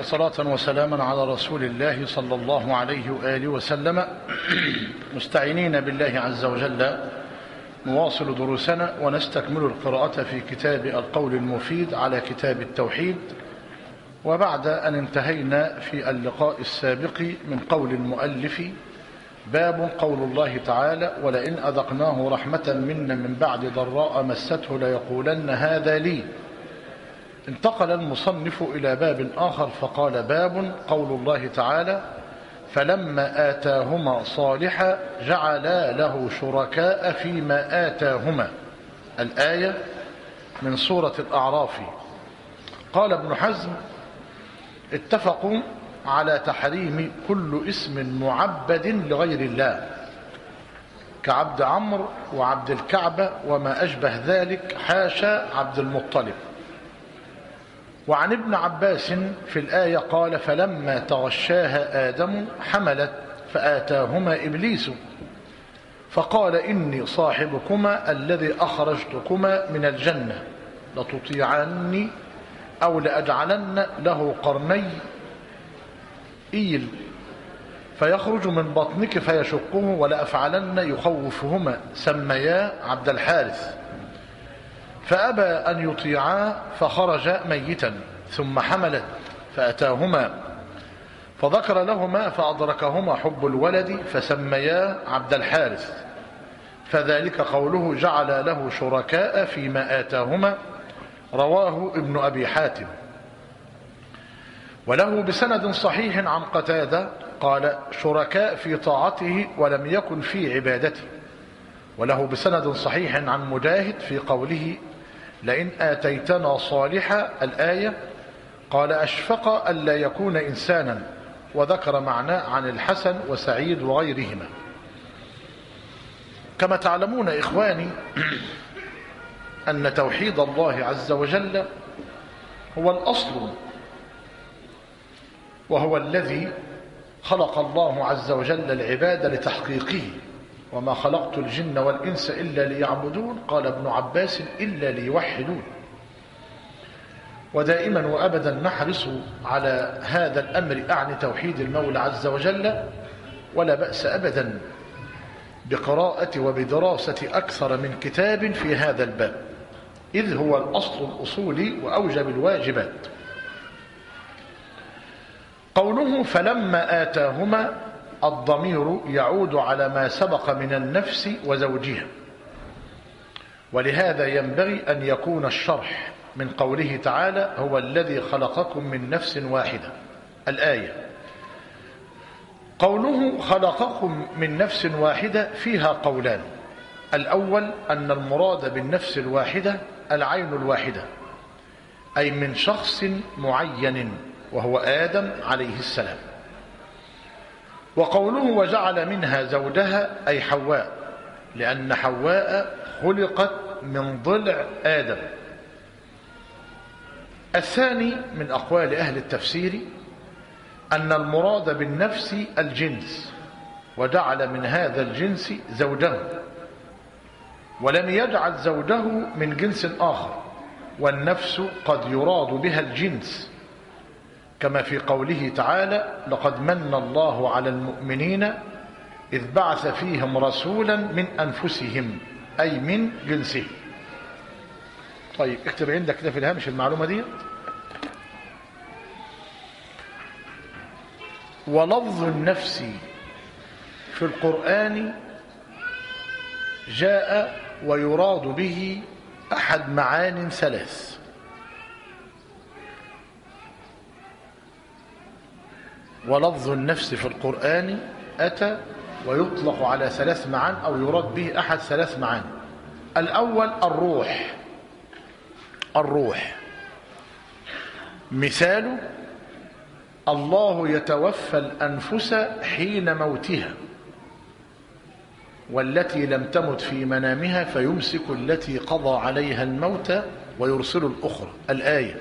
وصلاة وسلاما على رسول الله صلى الله عليه وآله وسلم، مستعينين بالله عز وجل نواصل دروسنا ونستكمل القراءة في كتاب القول المفيد على كتاب التوحيد. وبعد أن انتهينا في اللقاء السابق من قول المؤلف باب قول الله تعالى: ولئن أذقناه رحمة منا من بعد ضراء مسته ليقولن هذا لي. انتقل المصنف إلى باب آخر فقال: باب قول الله تعالى: فلما آتاهما صالحا جعلا له شركاء فيما آتاهما. الآية من سورة الأعراف. قال ابن حزم: اتفقوا على تحريم كل اسم معبد لغير الله كعبد عمرو وعبد الكعبة وما أشبه ذلك، حاشا عبد المطلب. وعن ابن عباس في الآية قال: فلما تغشاها آدم حملت فآتاهما إبليس فقال: إني صاحبكما الذي أخرجتكما من الجنة لتطيعني أو لأجعلن له قرني إيل فيخرج من بطنك فيشقه ولأفعلن يخوفهما. سمياه عبد الحارث فأبى أن يطيعا فخرج ميتا، ثم حملت فأتاهما فذكر لهما فأدركهما حب الولد فسمياه عبد الحارث، فذلك قوله جعل له شركاء فيما آتاهما. رواه ابن أبي حاتم. وله بسند صحيح عن قتادة قال: شركاء في طاعته ولم يكن في عبادته. وله بسند صحيح عن مجاهد في قوله: لئن آتيتنا صالحا الآية، قال: أشفق ألا يكون إنسانا، وذكر معناه عن الحسن وسعيد وغيرهما. كما تعلمون إخواني أن توحيد الله عز وجل هو الأصل، وهو الذي خلق الله عز وجل العباد لتحقيقه. وما خلقت الجن والإنس إلا ليعبدون، قال ابن عباس: إلا ليوحدون. ودائما وأبدا نحرص على هذا الأمر، أعني توحيد المولى عز وجل، ولا بأس أبدا بقراءة وبدراسة أكثر من كتاب في هذا الباب، إذ هو الأصل الأصولي وأوجب الواجبات. قوله فلما آتاهما، الضمير يعود على ما سبق من النفس وزوجها، ولهذا ينبغي أن يكون الشرح من قوله تعالى: هو الذي خلقكم من نفس واحدة. الآية. قوله خلقكم من نفس واحدة فيها قولان: الأول أن المراد بالنفس الواحدة العين الواحدة، أي من شخص معين وهو آدم عليه السلام. وقوله وجعل منها زوجها أي حواء، لأن حواء خلقت من ضلع آدم. الثاني من أقوال أهل التفسير أن المراد بالنفس الجنس، وجعل من هذا الجنس زوجه، ولم يجعل زوجه من جنس آخر. والنفس قد يراد بها الجنس، كما في قوله تعالى: لقد من الله على المؤمنين إذ بعث فيهم رسولا من أنفسهم، أي من جنسهم. طيب اكتب عندك كده في الهامش المعلومة دي. ولفظ النفس في القرآن جاء ويراد به أحد معان ثلاث: ولفظ النفس في القرآن أتى ويطلق على ثلاث معان، أو يراد به أحد ثلاث معان. الأول الروح. الروح مثال: الله يتوفى الأنفس حين موتها والتي لم تمت في منامها فيمسك التي قضى عليها الموت ويرسل الأخرى. الآية.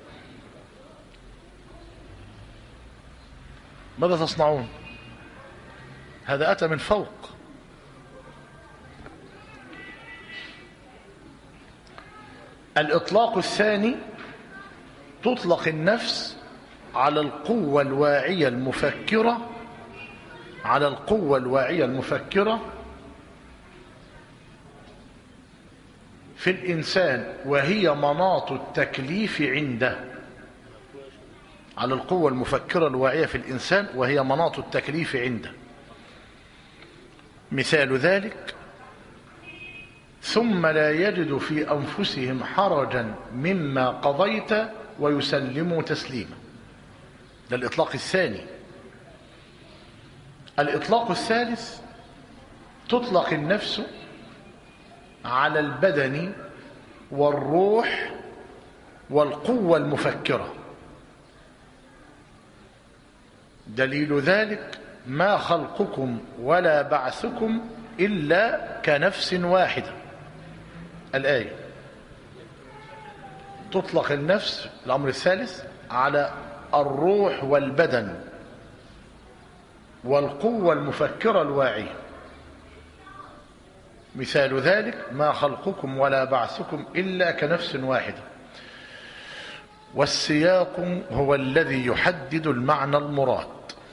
ماذا تصنعون؟ هذا أتى من فوق. الإطلاق الثاني: تطلق النفس على القوة الواعية المفكرة في الإنسان وهي مناط التكليف عنده. على القوة المفكرة الواعية في الإنسان وهي مناط التكليف عنده. مثال ذلك: ثم لا يجد في أنفسهم حرجا مما قضيت ويسلموا تسليما. ده الإطلاق الثاني. الإطلاق الثالث: تطلق النفس على البدن والروح والقوة المفكرة. دليل ذلك: ما خلقكم ولا بعثكم إلا كنفس واحدة. الآية. تطلق النفس، الأمر الثالث، على الروح والبدن والقوة المفكرة الواعية. مثال ذلك: ما خلقكم ولا بعثكم إلا كنفس واحدة. والسياق هو الذي يحدد المعنى المراد.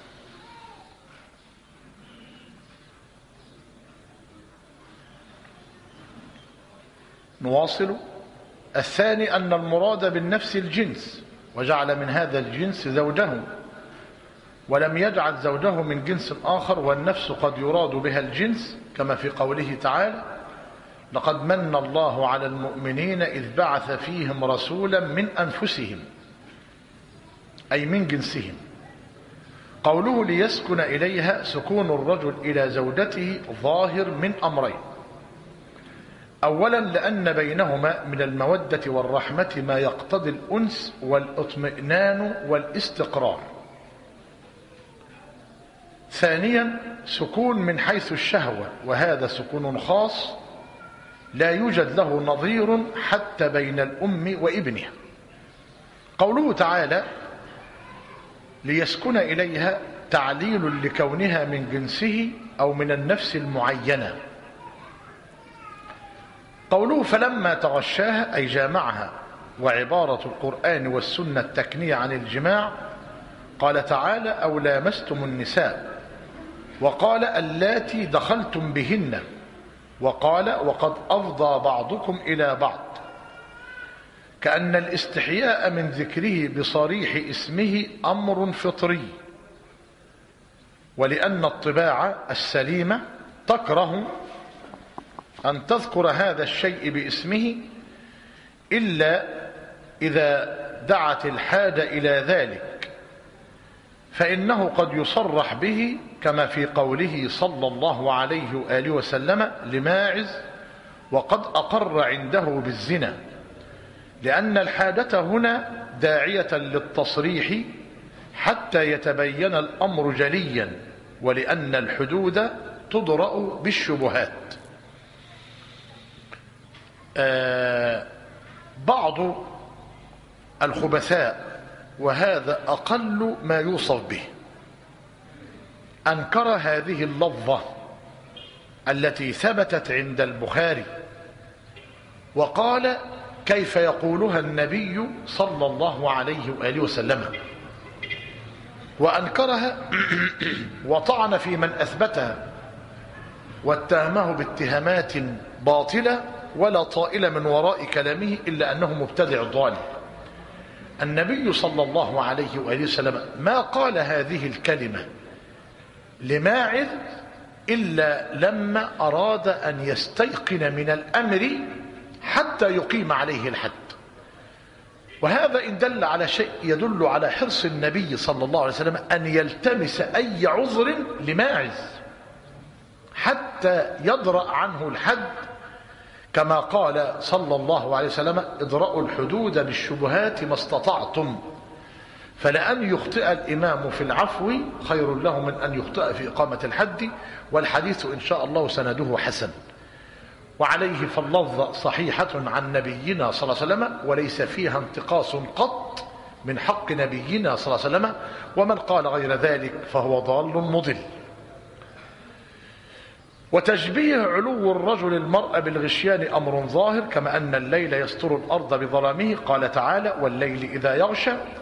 نواصل. الثاني: أن المراد بالنفس الجنس، وجعل من هذا الجنس زوجه، ولم يجعل زوجه من جنس آخر. والنفس قد يراد بها الجنس، كما في قوله تعالى: لقد من الله على المؤمنين إذ بعث فيهم رسولا من أنفسهم، أي من جنسهم. قوله ليسكن إليها: سكون الرجل إلى زوجته ظاهر من أمرين: أولا لأن بينهما من المودة والرحمة ما يقتضي الأنس والاطمئنان والاستقرار. ثانيا سكون من حيث الشهوة، وهذا سكون خاص لا يوجد له نظير حتى بين الأم وابنها. قوله تعالى ليسكن إليها تعليل لكونها من جنسه أو من النفس المعينة. قوله فلما تغشاها أي جامعها، وعبارة القرآن والسنة التكنية عن الجماع. قال تعالى أو لامستم النساء، وقال اللاتي دخلتم بهن، وقال وقد أفضى بعضكم إلى بعض، كأن الاستحياء من ذكره بصريح اسمه أمر فطري، ولأن الطباع السليمة تكره أن تذكر هذا الشيء باسمه إلا إذا دعت الحاجة إلى ذلك، فإنه قد يصرح به كما في قوله صلى الله عليه وآله وسلم لماعز وقد أقر عنده بالزنا، لأن الحاجة هنا داعية للتصريح حتى يتبين الأمر جليا، ولأن الحدود تدرأ بالشبهات. بعض الخبثاء، وهذا أقل ما يوصف به، أنكر هذه اللفظة التي ثبتت عند البخاري، وقال كيف يقولها النبي صلى الله عليه وآله وسلم، وأنكرها وطعن في من أثبتها واتهمه باتهامات باطلة ولا طائل من وراء كلامه إلا أنه مبتدع ضال. النبي صلى الله عليه وآله وسلم ما قال هذه الكلمة لماعز إلا لما أراد أن يستيقن من الأمر حتى يقيم عليه الحد. وهذا إن دل على شيء يدل على حرص النبي صلى الله عليه وسلم أن يلتمس أي عذر لماعز حتى يدرأ عنه الحد، كما قال صلى الله عليه وسلم ادرأوا الحدود بالشبهات ما استطعتم، فلأن يخطئ الإمام في العفو خير له من أن يخطئ في إقامة الحد. والحديث إن شاء الله سنده حسن، وعليه فاللفظ صحيحة عن نبينا صلى الله عليه وسلم، وليس فيها انتقاص قط من حق نبينا صلى الله عليه وسلم، ومن قال غير ذلك فهو ضال مضل. وتشبيه علو الرجل المرأة بالغشيان أمر ظاهر، كما أن الليل يستر الأرض بظلامه. قال تعالى والليل إذا يغشى،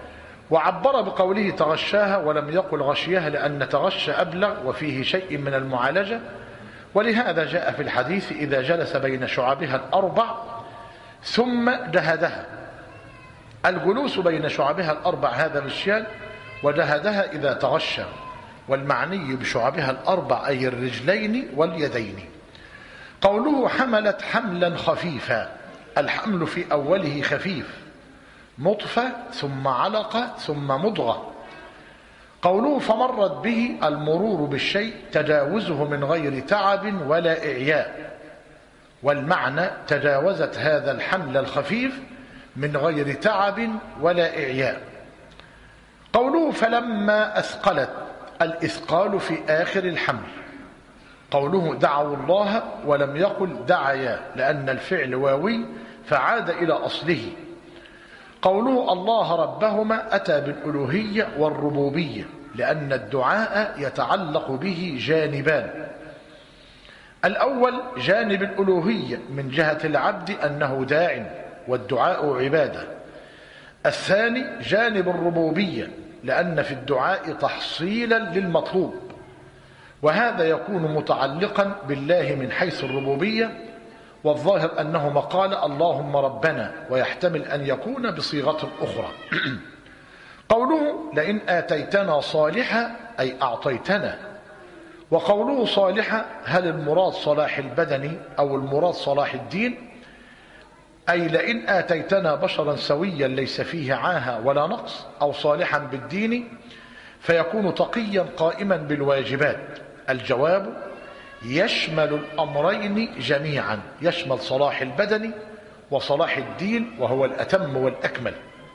وعبر بقوله تغشاها ولم يقل غشيها، لأن تغشى أبلغ وفيه شيء من المعالجة، ولهذا جاء في الحديث إذا جلس بين شعبها الأربع ثم دهدها. الجلوس بين شعبها الأربع هذا غشيان، ودهدها إذا تغشى، والمعني بشعبها الأربع أي الرجلين واليدين. قوله حملت حملا خفيفا، الحمل في أوله خفيف، نطفة ثم علقة ثم مضغة. قوله فمرت به، المرور بالشيء تجاوزه من غير تعب ولا إعياء، والمعنى تجاوزت هذا الحمل الخفيف من غير تعب ولا إعياء. قوله فلما أثقلت، الإثقال في آخر الحمل. قوله دعوا الله ولم يقل دعيا، لأن الفعل واوي فعاد إلى أصله. قوله الله ربهما أتى بالألوهية والربوبية، لأن الدعاء يتعلق به جانبان. الأول جانب الألوهية من جهة العبد أنه داع والدعاء عبادة. الثاني جانب الربوبية، لأن في الدعاء تحصيلا للمطلوب، وهذا يكون متعلقا بالله من حيث الربوبية، والظاهر أنه مقال اللهم ربنا، ويحتمل أن يكون بصيغة أخرى. قوله لئن آتيتنا صالحا أي أعطيتنا. وقوله صالحا، هل المراد صلاح البدن أو المراد صلاح الدين؟ أي لئن آتيتنا بشرا سويا ليس فيه عاهة ولا نقص، أو صالحا بالدين فيكون تقيا قائما بالواجبات. الجواب يشمل الأمرين جميعا، يشمل صلاح البدن وصلاح الدين، وهو الأتم والأكمل.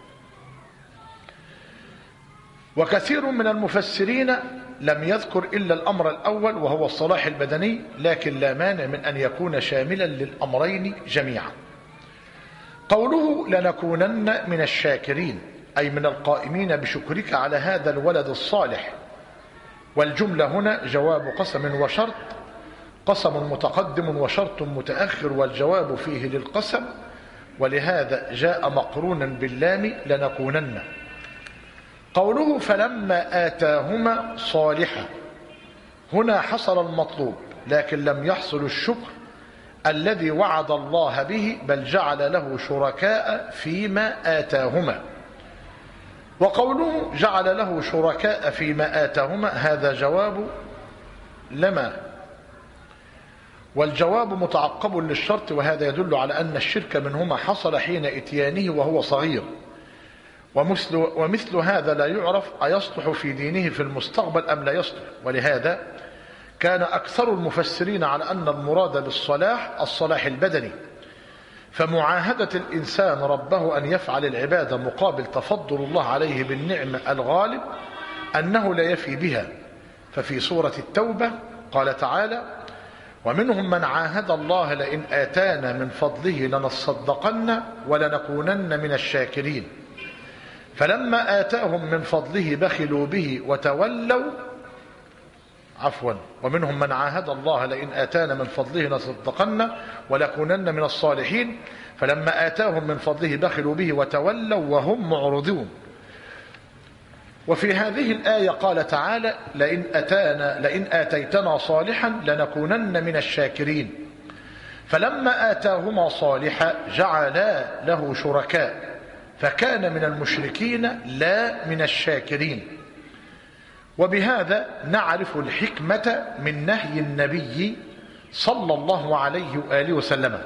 وكثير من المفسرين لم يذكر إلا الأمر الأول وهو الصلاح البدني، لكن لا مانع من أن يكون شاملا للأمرين جميعا. قوله لنكونن من الشاكرين، أي من القائمين بشكرك على هذا الولد الصالح. والجملة هنا جواب قسم وشرط، قسم متقدم وشرط متأخر، والجواب فيه للقسم، ولهذا جاء مقرونا باللام لنكونن. قوله فلما آتاهما صالحا، هنا حصل المطلوب لكن لم يحصل الشكر الذي وعد الله به، بل جعل له شركاء فيما آتاهما. وقوله جعل له شركاء فيما آتاهما، هذا جواب لما، والجواب متعقب للشرط، وهذا يدل على أن الشرك منهما حصل حين إتيانه وهو صغير. ومثل هذا لا يعرف أيصلح في دينه في المستقبل أم لا يصلح، ولهذا كان أكثر المفسرين على أن المراد بالصلاح الصلاح البدني، فمعاهدة الإنسان ربه أن يفعل العبادة مقابل تفضل الله عليه بالنعمة الغالب أنه لا يفي بها. ففي سورة التوبة قال تعالى ومنهم من عاهد الله لئن آتانا من فضله لنصدقن ولنكونن من الشاكرين، فلما آتاهم من فضله بخلوا به وتولوا. ومنهم من عاهد الله لئن آتانا من فضله لنصدقن ولنكونن من الصالحين، فلما آتاهم من فضله بخلوا به وتولوا وهم معرضون. وفي هذه الآية قال تعالى لئن آتيتنا صالحا لنكونن من الشاكرين، فلما آتاهما صالحا جعلا له شركاء، فكان من المشركين لا من الشاكرين. وبهذا نعرف الحكمة من نهي النبي صلى الله عليه وآله وسلم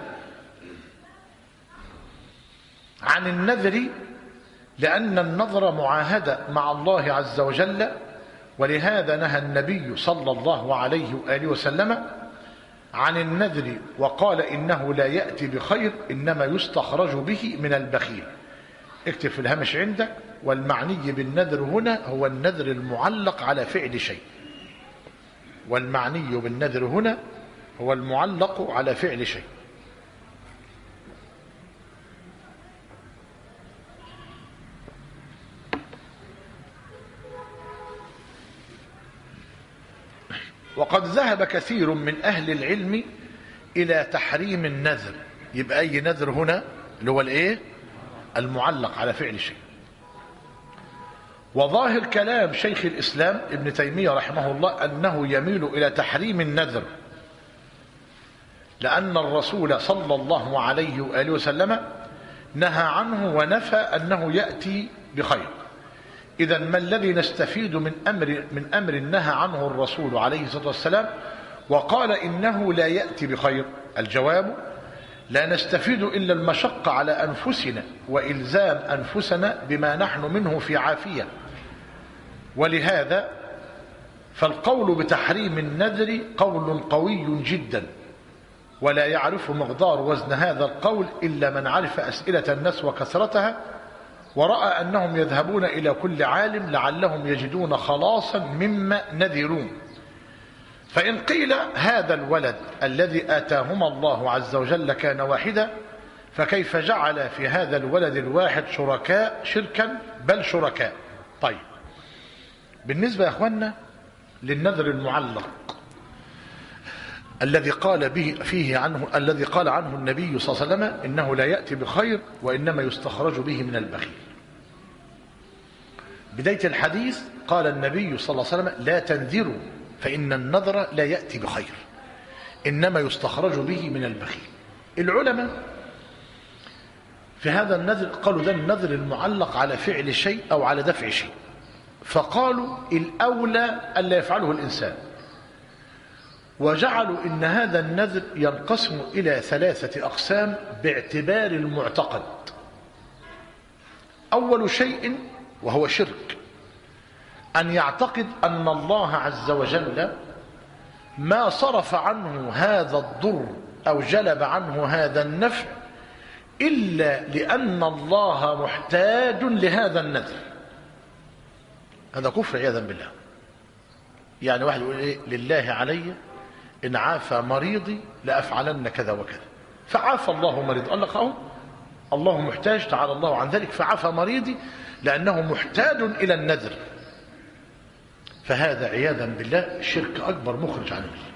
عن النذر، لأن النذر معاهدة مع الله عز وجل، ولهذا نهى النبي صلى الله عليه وآله وسلم عن النذر وقال إنه لا يأتي بخير، إنما يستخرج به من البخيل. اكتب في الهامش عندك والمعني بالنذر هنا هو النذر المعلق على فعل شيء، والمعني بالنذر هنا هو المعلق على فعل شيء. وقد ذهب كثير من أهل العلم إلى تحريم النذر. يبقى أي نذر هنا اللي هو الإيه؟ المعلق على فعل شيء. وظاهر كلام شيخ الإسلام ابن تيمية رحمه الله أنه يميل إلى تحريم النذر، لأن الرسول صلى الله عليه وآله وسلم نهى عنه ونفى أنه يأتي بخير. إذا ما الذي نستفيد من أمر نهى عنه الرسول عليه الصلاة والسلام وقال إنه لا يأتي بخير؟ الجواب: لا نستفيد إلا المشقة على أنفسنا وإلزام أنفسنا بما نحن منه في عافية. ولهذا فالقول بتحريم النذر قول قوي جدا، ولا يعرف مقدار وزن هذا القول إلا من عرف أسئلة الناس وكثرتها، ورأى أنهم يذهبون إلى كل عالم لعلهم يجدون خلاصا مما نذرون. فإن قيل هذا الولد الذي آتاهما الله عز وجل كان واحدا، فكيف جعل في هذا الولد الواحد شركا بل شركاء؟ طيب، بالنسبة يا أخوانا للنذر المعلق الذي قال عنه النبي صلى الله عليه وسلم إنه لا يأتي بخير وإنما يستخرج به من البخيل. بداية الحديث قال النبي صلى الله عليه وسلم: لا تنذروا فإن النذر لا يأتي بخير إنما يستخرج به من البخيل. العلماء في هذا النذر قالوا ده النذر المعلق على فعل شيء أو على دفع شيء، فقالوا الأولى ألا يفعله الإنسان، وجعلوا إن هذا النذر ينقسم إلى 3 أقسام باعتبار المعتقد. أول شيء وهو شرك، أن يعتقد أن الله عز وجل ما صرف عنه هذا الضر أو جلب عنه هذا النفع إلا لأن الله محتاج لهذا النذر. هذا كفر عياذا بالله. يعني واحد يقول إيه؟ لله علي إن عافى مريضي لأفعلن كذا وكذا، فعافى الله مريض. قال لك أهو الله محتاج، تعالى الله عن ذلك، فعافى مريضي لأنه محتاج إلى النذر. فهذا عياذا بالله شرك أكبر مخرج عن المله.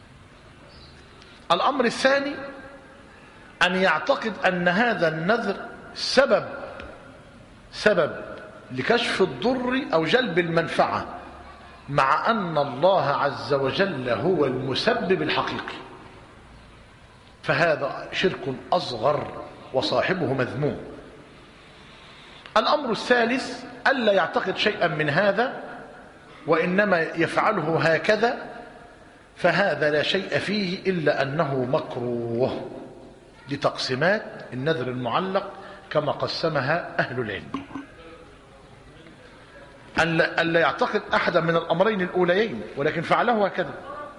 الأمر الثاني أن يعتقد أن هذا النذر سبب لكشف الضر أو جلب المنفعة، مع أن الله عز وجل هو المسبب الحقيقي، فهذا شرك أصغر وصاحبه مذموم. الأمر الثالث ألا يعتقد شيئا من هذا وإنما يفعله هكذا، فهذا لا شيء فيه إلا أنه مكروه. لتقسيمات النذر المعلق كما قسمها أهل العلم: ألا يعتقد أحدا من الأمرين الأوليين ولكن فعله هكذا،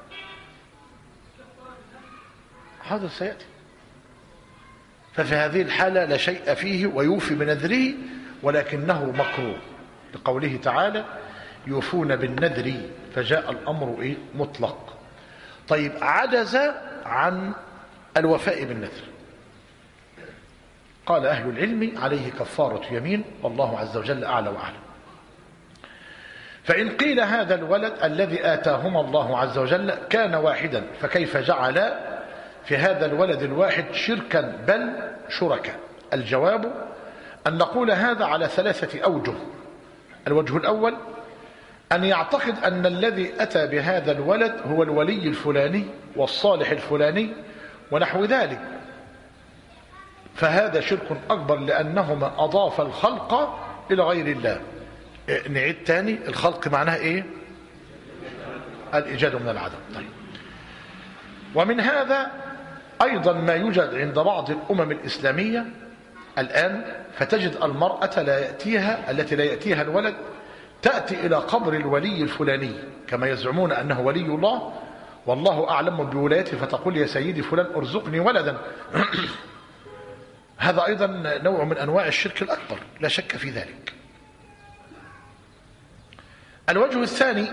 هذا سيأتي، ففي هذه الحالة لا شيء فيه ويوفي بنذره ولكنه مكروه، لقوله تعالى: يوفون بالنذر، فجاء الأمر مطلق. طيب، عجز عن الوفاء بالنذر، قال أهل العلم: عليه كفارة يمين، والله عز وجل أعلى وأعلم. فإن قيل هذا الولد الذي آتاهما الله عز وجل كان واحدا، فكيف جعل في هذا الولد الواحد شركا بل شركاء؟ الجواب أن نقول هذا على 3 أوجه. الوجه الأول أن يعتقد أن الذي أتى بهذا الولد هو الولي الفلاني والصالح الفلاني ونحو ذلك، فهذا شرك أكبر لأنهما أضاف الخلق إلى غير الله. نعيد تاني، الخلق معناها إيه؟ الإيجاد من العدم. طيب، ومن هذا أيضا ما يوجد عند بعض الأمم الإسلامية الآن، فتجد المرأة التي لا يأتيها الولد تأتي إلى قبر الولي الفلاني كما يزعمون أنه ولي الله والله أعلم بولايته، فتقول: يا سيدي فلان ارزقني ولدا. هذا أيضا نوع من أنواع الشرك الأكبر، لا شك في ذلك. الوجه الثاني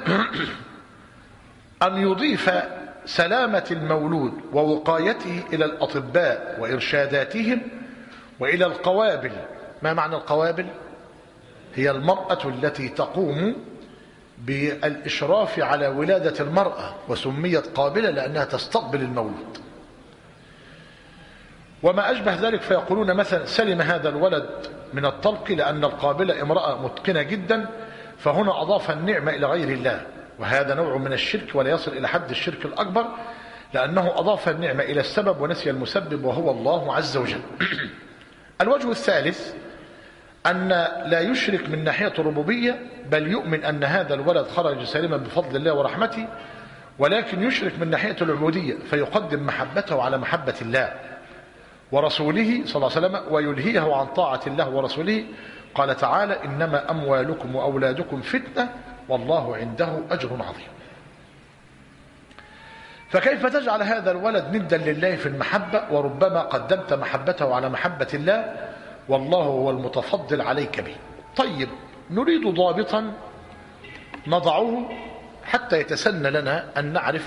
أن يضيف سلامة المولود ووقايته إلى الأطباء وإرشاداتهم وإلى القوابل. ما معنى القوابل؟ هي المرأة التي تقوم بالإشراف على ولادة المرأة، وسميت قابلة لأنها تستقبل المولود وما أشبه ذلك. فيقولون مثلا: سلم هذا الولد من الطلق لأن القابلة امرأة متقنة جدا، فهنا أضاف النعمة إلى غير الله، وهذا نوع من الشرك ولا يصل إلى حد الشرك الأكبر، لأنه أضاف النعمة إلى السبب ونسي المسبب وهو الله عز وجل. الوجه الثالث أن لا يشرك من ناحية الربوبية، بل يؤمن أن هذا الولد خرج سالما بفضل الله ورحمته، ولكن يشرك من ناحية العبودية فيقدم محبته على محبة الله ورسوله صلى الله عليه وسلم ويلهيه عن طاعة الله ورسوله. قال تعالى: إنما أموالكم وأولادكم فتنة والله عنده أجر عظيم. فكيف تجعل هذا الولد ندا لله في المحبة، وربما قدمت محبته على محبة الله والله هو المتفضل عليك به؟ طيب، نريد ضابطا نضعه حتى يتسنى لنا أن نعرف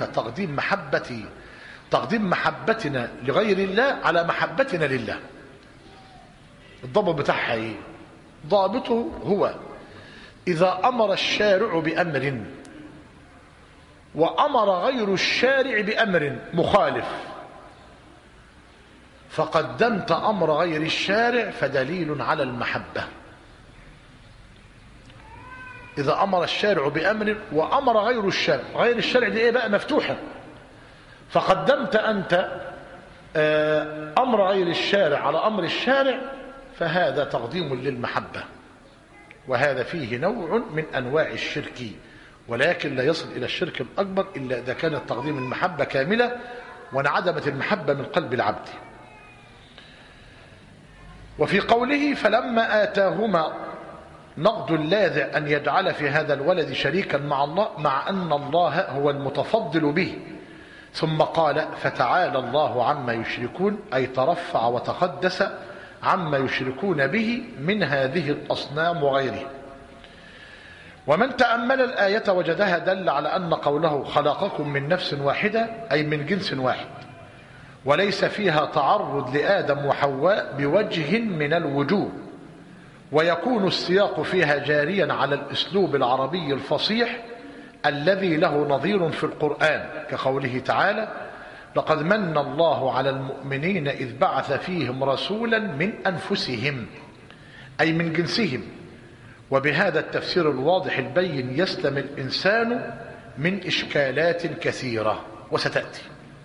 تقديم محبتنا لغير الله على محبتنا لله. الضابط بتاعها ايه؟ ضابطه هو إذا أمر الشارع بأمر وأمر غير الشارع بأمر مخالف فقدمت أمر غير الشارع فدليل على المحبة. إذا أمر الشارع بأمر وأمر غير الشارع، غير الشارع دي إيه بقى؟ مفتوحة، فقدمت أنت أمر غير الشارع على أمر الشارع، فهذا تقديم للمحبة، وهذا فيه نوع من أنواع الشرك، ولكن لا يصل إلى الشرك الأكبر إلا إذا كانت تقديم المحبة كاملة وانعدمت المحبة من قلب العبد. وفي قوله: فلما آتاهما نقد اللاذع أن يجعل في هذا الولد شريكا مع الله، مع أن الله هو المتفضل به، ثم قال: فتعالى الله عما يشركون، أي ترفع وتقدس عما يشركون به من هذه الأصنام وغيرها. ومن تأمل الآية وجدها دل على أن قوله خلقكم من نفس واحدة أي من جنس واحد، وليس فيها تعرض لآدم وحواء بوجه من الوجوه، ويكون السياق فيها جاريا على الأسلوب العربي الفصيح الذي له نظير في القرآن، كقوله تعالى: لقد من الله على المؤمنين إذ بعث فيهم رسولا من أنفسهم أي من جنسهم. وبهذا التفسير الواضح البين يسلم الإنسان من إشكالات كثيرة وستأتي.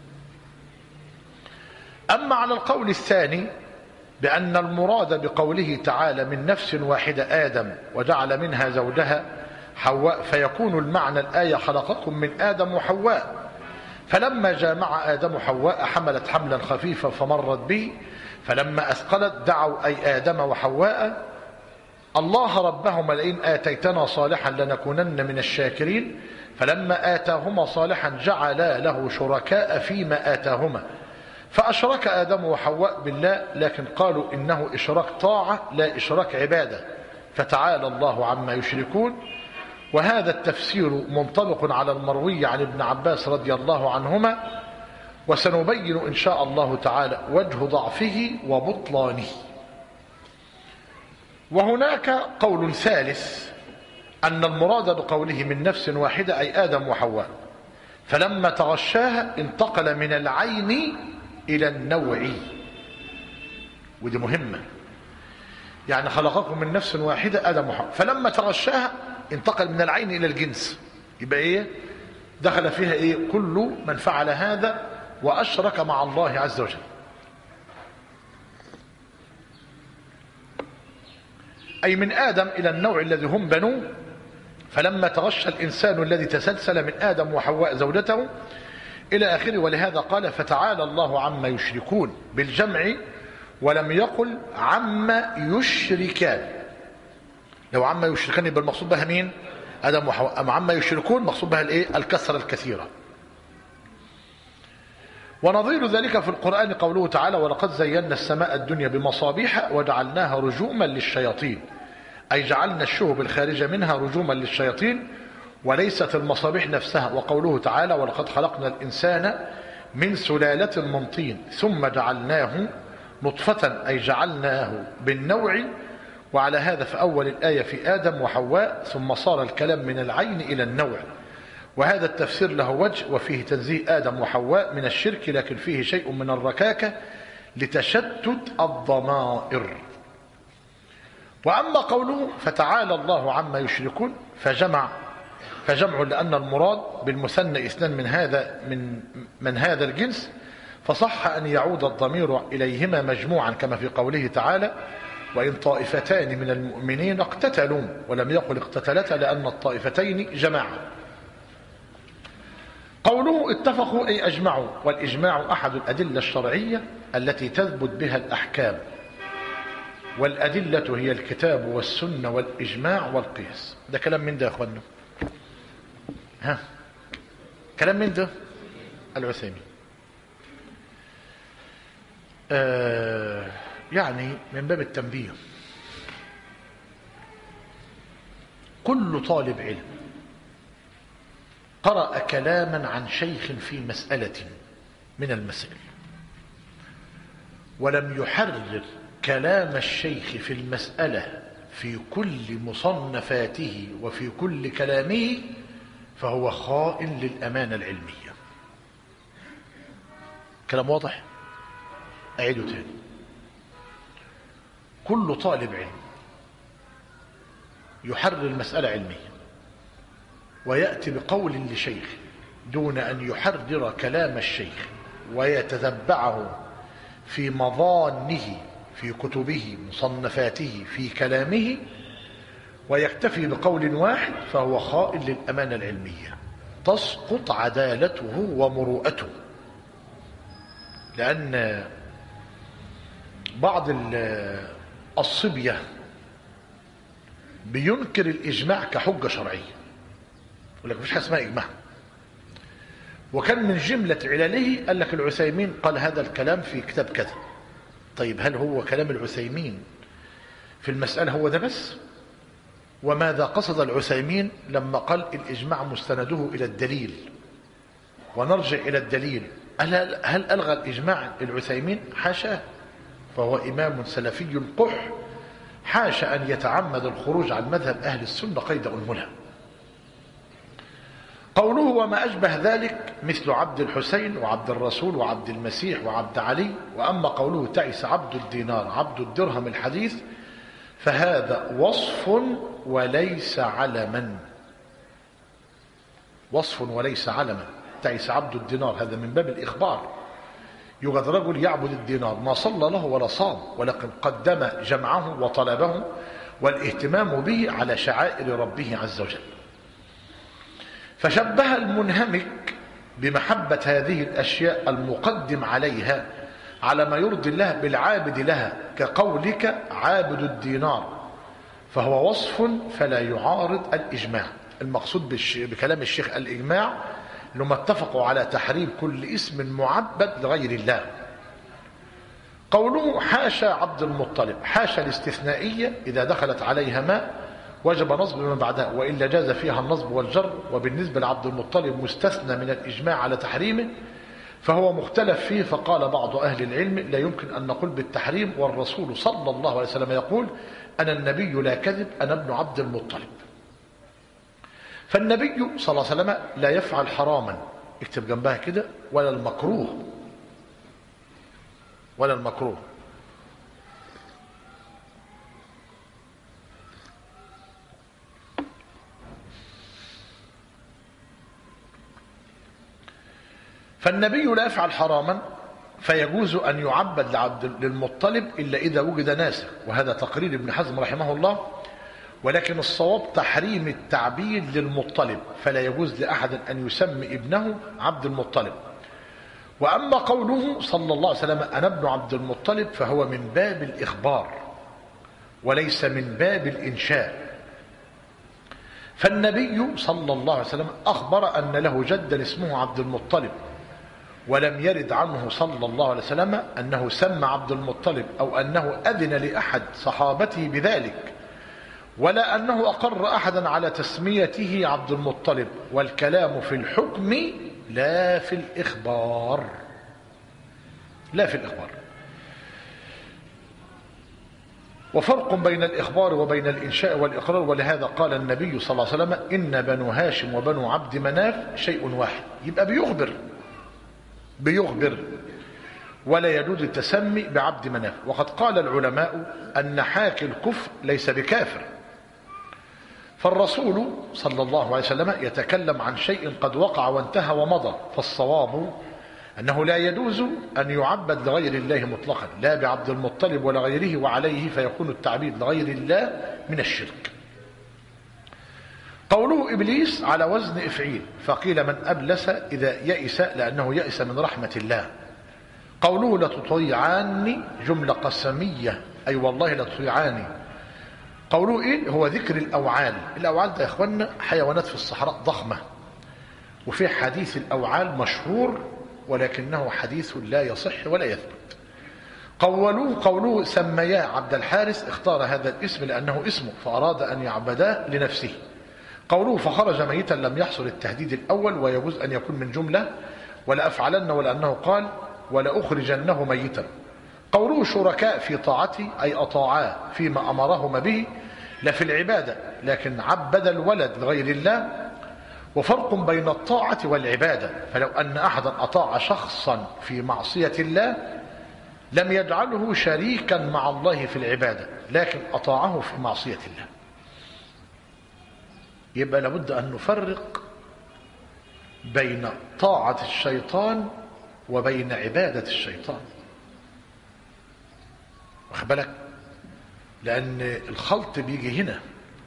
أما على القول الثاني بأن المراد بقوله تعالى من نفس واحدة آدم وجعل منها زوجها حواء، فيكون المعنى الآية خلقكم من آدم وحواء، فلما جامع آدم حواء حملت حملا خفيفا فمرت به، فلما أثقلت دعوا أي آدم وحواء الله ربهما لئن آتيتنا صالحا لنكونن من الشاكرين، فلما آتاهما صالحا جعلا له شركاء فيما آتاهما، فأشرك آدم وحواء بالله، لكن قالوا إنه إشراك طاعة لا إشراك عبادة، فتعالى الله عما يشركون. وهذا التفسير منطبق على المروي عن ابن عباس رضي الله عنهما، وسنبين إن شاء الله تعالى وجه ضعفه وبطلانه. وهناك قول ثالث أن المراد بقوله من نفس واحدة أي آدم وحواء، فلما تغشاها انتقل من العين إلى النوع، ودي مهمة، يعني خلقكم من نفس واحدة آدم وحواء، فلما تغشاها انتقل من العين إلى الجنس، يبقى إيه؟ دخل فيها إيه؟ كل من فعل هذا وأشرك مع الله عز وجل. أي من آدم إلى النوع الذي هم بنوه، فلما تغشى الإنسان الذي تسلسل من آدم وحواء زوجته إلى آخره. ولهذا قال فتعالى الله عما يشركون بالجمع، ولم يقل عما يشركان. لو عما يشركان يبقى المقصود بها مين؟ آدم وحواء. أما عما يشركون مقصود بها الإيه؟ الكسرة الكثيرة. ونظير ذلك في القرآن قوله تعالى ولقد زينا السماء الدنيا بمصابيح وجعلناها رجوما للشياطين، أي جعلنا الشهب الخارجة منها رجوما للشياطين وليست المصابيح نفسها. وقوله تعالى ولقد خلقنا الإنسان من سلالة من طين ثم جعلناه نطفة، أي جعلناه بالنوع. وعلى هذا في أول الآية في آدم وحواء، ثم صار الكلام من العين إلى النوع. وهذا التفسير له وجه، وفيه تنزيه آدم وحواء من الشرك، لكن فيه شيء من الركاكة لتشتت الضمائر. وأما قوله فتعالى الله عما يشركون فجمع لأن المراد بالمثنى اثنان من هذا الجنس، فصح أن يعود الضمير إليهما مجموعا كما في قوله تعالى وإن طائفتان من المؤمنين اقتتلوا، ولم يقل اقتتلتا لأن الطائفتين جماعة. قوله اتفقوا أي أجمعوا، والإجماع أحد الأدلة الشرعية التي تثبت بها الأحكام، والأدلة هي الكتاب والسنة والإجماع والقياس. ده كلام من ده يا أخوانا؟ كلام من ده العثيمين. يعني من باب التنبيه، كل طالب علم قرأ كلاما عن شيخ في مسألة من المسائل ولم يحرر كلام الشيخ في المسألة في كل مصنفاته وفي كل كلامه فهو خائن للأمانة العلمية. كلام واضح؟ أعيده تاني. كل طالب علم يحرر المسألة علمية ويأتي بقول لشيخ دون أن يحرر كلام الشيخ ويتتبعه في مظانه في كتبه مصنفاته في كلامه ويكتفي بقول واحد فهو خائن للأمانة العلمية، تسقط عدالته ومروءته. لأن بعض الصبية بينكر الإجماع كحجة شرعية، يقول لك مفيش حاجة اسمها إجماع. وكان من جملة علله قال لك العثيمين قال هذا الكلام في كتاب كذا. طيب هل هو كلام العثيمين في المسألة هو ده بس؟ وماذا قصد العثيمين لما قال الإجماع مستنده إلى الدليل؟ ونرجع إلى الدليل. هل ألغى الإجماع العثيمين؟ حاشا، فهو إمام سلفي قح، حاشا أن يتعمد الخروج عن مذهب أهل السنة قيد أنملة. قوله وما أشبه ذلك مثل عبد الحسين وعبد الرسول وعبد المسيح وعبد علي. وأما قوله تعس عبد الدينار عبد الدرهم الحديث فهذا وصف وليس علما. وصف وليس علما. تعس عبد الدينار هذا من باب الإخبار. يوجد رجل يعبد الدينار ما صلى له ولا صام، ولكن قدم جمعه وطلبه والاهتمام به على شعائر ربه عز وجل. فشبه المنهمك بمحبة هذه الأشياء المقدم عليها على ما يرضي الله بالعابد لها، كقولك عابد الدينار، فهو وصف فلا يعارض الإجماع. المقصود بكلام الشيخ الإجماع لما اتفقوا على تحريم كل اسم معبد لغير الله. قوله حاشا عبد المطلب، حاشا الاستثنائية إذا دخلت عليها ما وجب نصب ما بعدها، وإلا جاز فيها النصب والجر. وبالنسبة لعبد المطلب مستثنى من الإجماع على تحريمه فهو مختلف فيه، فقال بعض أهل العلم لا يمكن أن نقول بالتحريم، والرسول صلى الله عليه وسلم يقول أنا النبي لا كذب أنا ابن عبد المطلب. فالنبي صلى الله عليه وسلم لا يفعل حراما، اكتب جنبها كده، ولا المكروه، ولا المكروه. فالنبي لا يفعل حراما فيجوز أن يعبد للمطلب إلا إذا وجد ناسخ، وهذا تقرير ابن حزم رحمه الله. ولكن الصواب تحريم التعبيد للمطلب، فلا يجوز لأحد أن يسمي ابنه عبد المطلب. وأما قوله صلى الله عليه وسلم أنا ابن عبد المطلب فهو من باب الإخبار وليس من باب الإنشاء. فالنبي صلى الله عليه وسلم أخبر أن له جدا اسمه عبد المطلب، ولم يرد عنه صلى الله عليه وسلم أنه سمى عبد المطلب أو أنه أذن لأحد صحابته بذلك، ولا أنه أقر أحدا على تسميته عبد المطلب. والكلام في الحكم لا في الإخبار، لا في الإخبار. وفرق بين الإخبار وبين الإنشاء والإقرار، ولهذا قال النبي صلى الله عليه وسلم إن بنو هاشم وبنو عبد مناف شيء واحد. يبقى بيخبر. ولا يجوز التسمي بعبد مناف. وقد قال العلماء أن حاكي الكفر ليس بكافر، فالرسول صلى الله عليه وسلم يتكلم عن شيء قد وقع وانتهى ومضى، فالصواب أنه لا يجوز أن يعبد لغير الله مطلقا، لا بعبد المطلب ولا غيره، وعليه فيكون التعبيد لغير الله من الشرك. قوله إبليس على وزن إفعيل، فقيل من أبلس إذا يئس لأنه يئس من رحمة الله. قوله لتطيعاني جملة قسمية، أي والله لتطيعاني. قوله إيه هو ذكر الأوعال. الأوعال ده يا إخوانا حيوانات في الصحراء ضخمة، وفي حديث الأوعال مشهور ولكنه حديث لا يصح ولا يثبت. قوله سمياه عبد الحارث، اختار هذا الاسم لأنه اسمه فأراد أن يعبداه لنفسه. قوله فخرج ميتا لم يحصل التهديد الأول، ويجوز أن يكون من جملة ولا أفعلن، ولأنه قال ولا أخرجنه ميتا. قوله شركاء في طاعتي، أي أطاعاه فيما أمرهما به لا في العبادة، لكن عبد الولد لغير الله. وفرق بين الطاعة والعبادة، فلو أن أحدا أطاع شخصا في معصية الله لم يجعله شريكا مع الله في العبادة، لكن أطاعه في معصية الله. يبقى لابد أن نفرق بين طاعة الشيطان وبين عبادة الشيطان، واخد بالك؟ لأن الخلط بيجي هنا.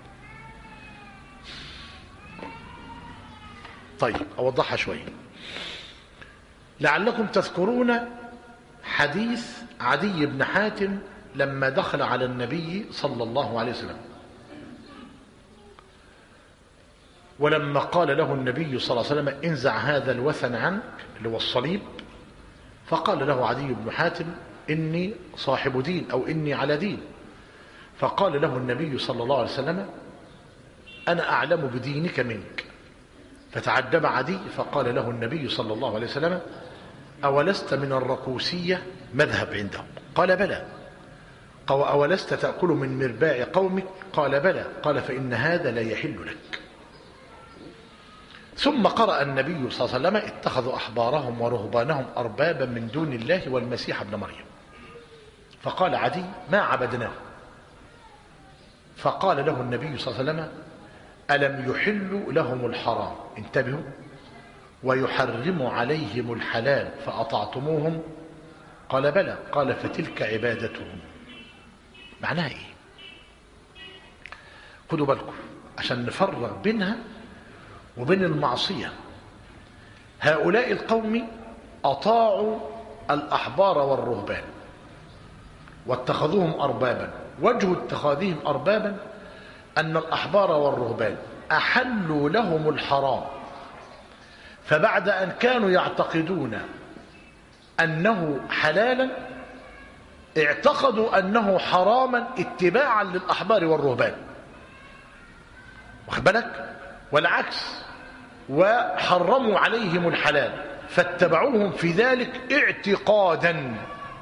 طيب أوضحها شوية. لعلكم تذكرون حديث عدي بن حاتم لما دخل على النبي صلى الله عليه وسلم، ولما قال له النبي صلى الله عليه وسلم انزع هذا الوثن عنك اللي هو الصليب، فقال له عدي بن حاتم إني صاحب دين أو إني على دين. فقال له النبي صلى الله عليه وسلم أنا أعلم بدينك منك. فتعجب عدي فقال له النبي صلى الله عليه وسلم أولست من الركوسية مذهب عندهم؟ قال بلى. قال أولست تأكل من مرباع قومك؟ قال بلى. قال فإن هذا لا يحل لك. ثم قرأ النبي صلى الله عليه وسلم اتخذوا أحبارهم ورهبانهم أربابا من دون الله والمسيح ابن مريم. فقال عدي ما عبدناه. فقال له النبي صلى الله عليه وسلم ألم يحل لهم الحرام، انتبهوا، ويحرم عليهم الحلال فأطعتموهم؟ قال بلى. قال فتلك عبادتهم. معناها ايه؟ خدوا بالكم عشان نفرق بينها وبين المعصية. هؤلاء القوم أطاعوا الأحبار والرهبان واتخذوهم أربابا. وجه اتخاذهم أربابا أن الأحبار والرهبان أحلوا لهم الحرام، فبعد أن كانوا يعتقدون أنه حلالا اعتقدوا أنه حراما اتباعا للأحبار والرهبان، واخد بالك؟ والعكس، وحرموا عليهم الحلال فاتبعوهم في ذلك اعتقادا.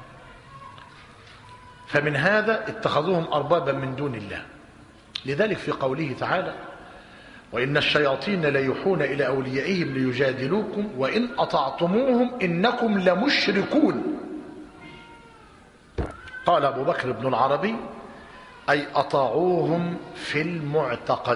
فمن هذا اتخذوهم أربابا من دون الله. لذلك في قوله تعالى وإن الشياطين ليوحون إلى أوليائهم ليجادلوكم وإن أطعتموهم إنكم لمشركون. قال أبو بكر بن العربي أي أطاعوهم في المعتقد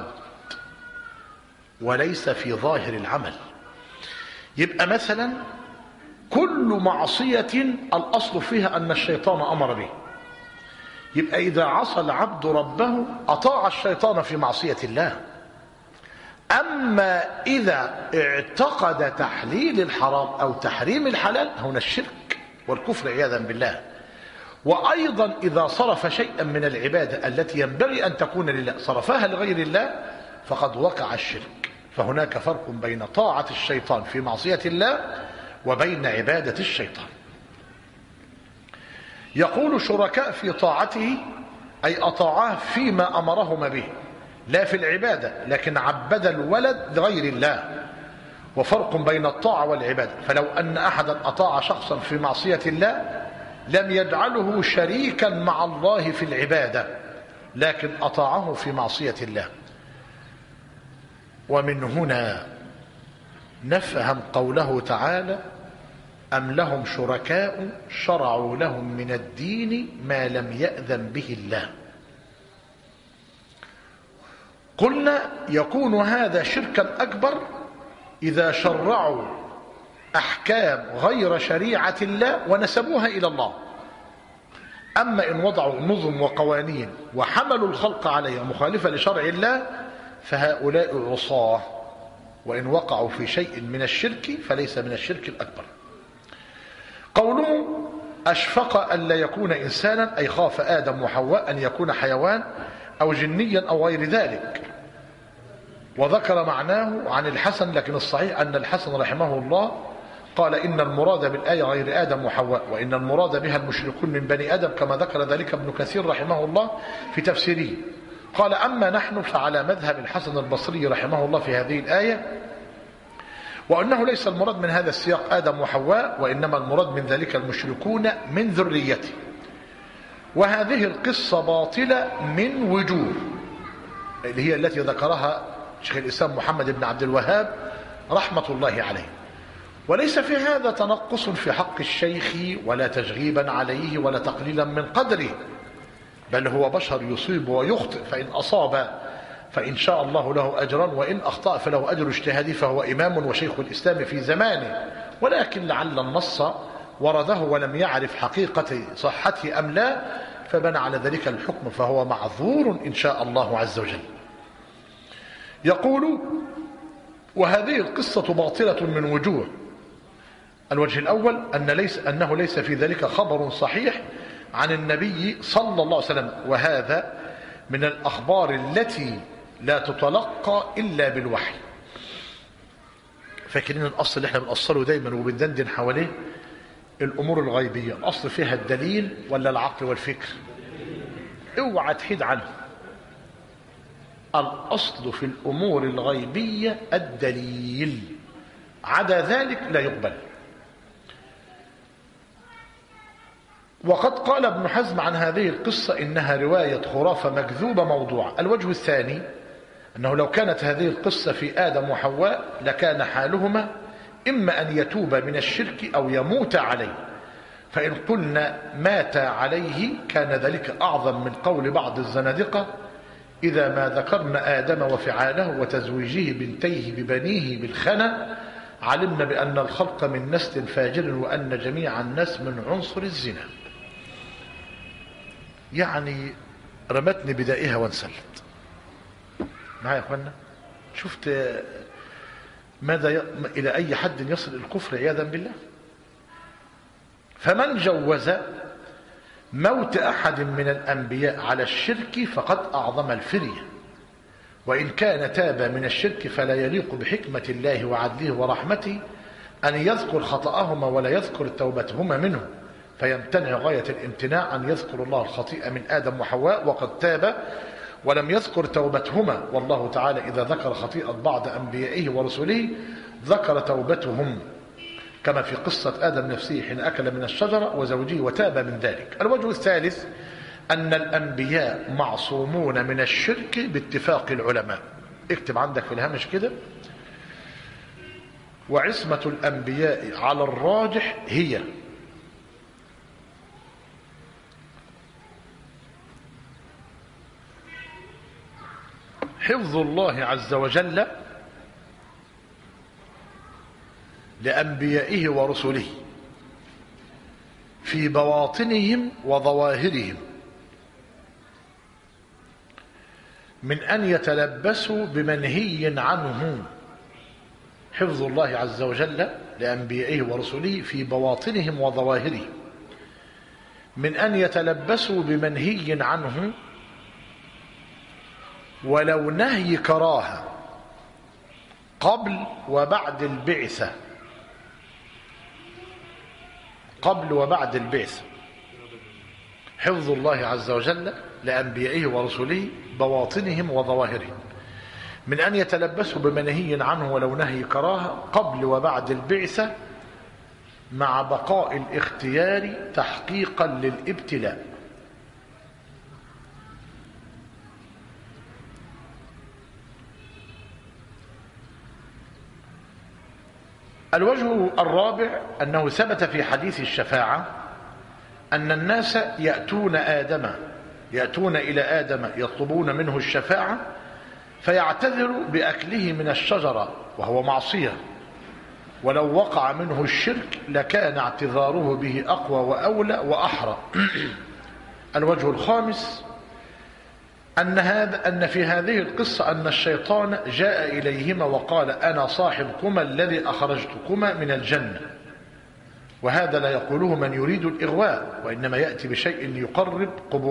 وليس في ظاهر العمل. يبقى مثلا كل معصية الأصل فيها أن الشيطان أمر به، يبقى إذا عصى العبد ربه أطاع الشيطان في معصية الله. أما إذا اعتقد تحليل الحرام أو تحريم الحلال هنا الشرك والكفر عياذا بالله. وأيضا إذا صرف شيئا من العبادة التي ينبغي أن تكون لله صرفها لغير الله فقد وقع الشرك. فهناك فرق بين طاعة الشيطان في معصية الله وبين عبادة الشيطان. يقول شركاء في طاعته أي أطاعاه فيما أمرهما به لا في العبادة، لكن عبد الولد لغير الله. وفرق بين الطاعة والعبادة، فلو أن أحدا أطاع شخصا في معصية الله لم يجعله شريكا مع الله في العبادة، لكن أطاعه في معصية الله. ومن هنا نفهم قوله تعالى أم لهم شركاء شرعوا لهم من الدين ما لم يأذن به الله. قلنا يكون هذا شركا أكبر إذا شرعوا أحكام غير شريعة الله ونسبوها إلى الله. أما إن وضعوا نظم وقوانين وحملوا الخلق عليها مخالفة لشرع الله فهؤلاء عصاة، وإن وقعوا في شيء من الشرك فليس من الشرك الأكبر. قوله أشفق أن لا يكون إنسانا، أي خاف آدم وحواء أن يكون حيوان أو جنيا أو غير ذلك، وذكر معناه عن الحسن، لكن الصحيح أن الحسن رحمه الله قال إن المراد بالآية غير آدم وحواء، وإن المراد بها المشركون من بني آدم، كما ذكر ذلك ابن كثير رحمه الله في تفسيره. قال أما نحن فعلى مذهب الحسن البصري رحمه الله في هذه الآية، وأنه ليس المراد من هذا السياق آدم وحواء، وإنما المراد من ذلك المشركون من ذريته. وهذه القصة باطلة من وجوه، اللي هي التي ذكرها شيخ الإسلام محمد بن عبد الوهاب رحمة الله عليه. وليس في هذا تنقص في حق الشيخ ولا تشغيبا عليه ولا تقليلا من قدره، بل هو بشر يصيب ويخطئ، فإن أصاب فإن شاء الله له أجرا، وإن أخطأ فله أجر اجتهادي، فهو إمام وشيخ الإسلام في زمانه. ولكن لعل النص ورده ولم يعرف حقيقة صحته أم لا، فبنى على ذلك الحكم، فهو معذور إن شاء الله عز وجل. يقول وهذه القصة باطلة من وجوه. الوجه الأول أنه ليس في ذلك خبر صحيح عن النبي صلى الله عليه وسلم، وهذا من الأخبار التي لا تتلقى إلا بالوحي. فاكرين الأصل اللي احنا بنأصله دايما وبندندن حواليه، الأمور الغيبية الأصل فيها الدليل ولا العقل والفكر؟ اوعى تحيد عنه. الأصل في الأمور الغيبية الدليل، عدا ذلك لا يقبل. وقد قال ابن حزم عن هذه القصة إنها رواية خرافة مكذوبة موضوعة. الوجه الثاني أنه لو كانت هذه القصة في آدم وحواء لكان حالهما إما أن يتوب من الشرك أو يموت عليه، فإن قلنا مات عليه كان ذلك أعظم من قول بعض الزنادقة إذا ما ذكرنا آدم وفعاله وتزويجه بنتيه ببنيه بالخنا علمنا بأن الخلق من نسل فاجر وأن جميع الناس من عنصر الزنا. يعني رمتني بدائها وانسلت. معايا يا اخوانا؟ شفت ماذا إلى أي حد يصل الكفر عياذا بالله. فمن جوز موت أحد من الأنبياء على الشرك فقد أعظم الفرية، وإن كان تاب من الشرك فلا يليق بحكمة الله وعدله ورحمته أن يذكر خطأهما ولا يذكر توبتهما منه، فيمتنع غاية الامتناع أن يذكر الله الخطيئة من آدم وحواء وقد تاب ولم يذكر توبتهما. والله تعالى إذا ذكر خطيئة بعض أنبيائه ورسله ذكر توبتهم، كما في قصة آدم نفسه حين أكل من الشجرة وزوجه وتاب من ذلك. الوجه الثالث أن الأنبياء معصومون من الشرك باتفاق العلماء. اكتب عندك في الهامش كده: وعصمة الأنبياء على الراجح هي حفظ الله عز وجل لأنبيائه ورسله في بواطنهم وظواهرهم من أن يتلبسوا بمنهي عنه. حفظ الله عز وجل لأنبيائه ورسله في بواطنهم وظواهرهم من أن يتلبسوا بمنهي عنه ولو نهي كراهة قبل وبعد البعثة. قبل وبعد البعثة حفظ الله عز وجل لأنبيائه ورسله بواطنهم وظواهرهم من أن يتلبسوا بمنهي عنه ولو نهي كراهة قبل وبعد البعثة مع بقاء الاختيار تحقيقا للابتلاء. الوجه الرابع أنه ثبت في حديث الشفاعة أن الناس يأتون إلى آدم يطلبون منه الشفاعة، فيعتذر بأكله من الشجرة وهو معصية، ولو وقع منه الشرك لكان اعتذاره به أقوى وأولى وأحرى. الوجه الخامس أن في هذه القصة أن الشيطان جاء إليهما وقال: أنا صاحبكما الذي أخرجتكما من الجنة. وهذا لا يقوله من يريد الإغواء، وإنما يأتي بشيء يقرب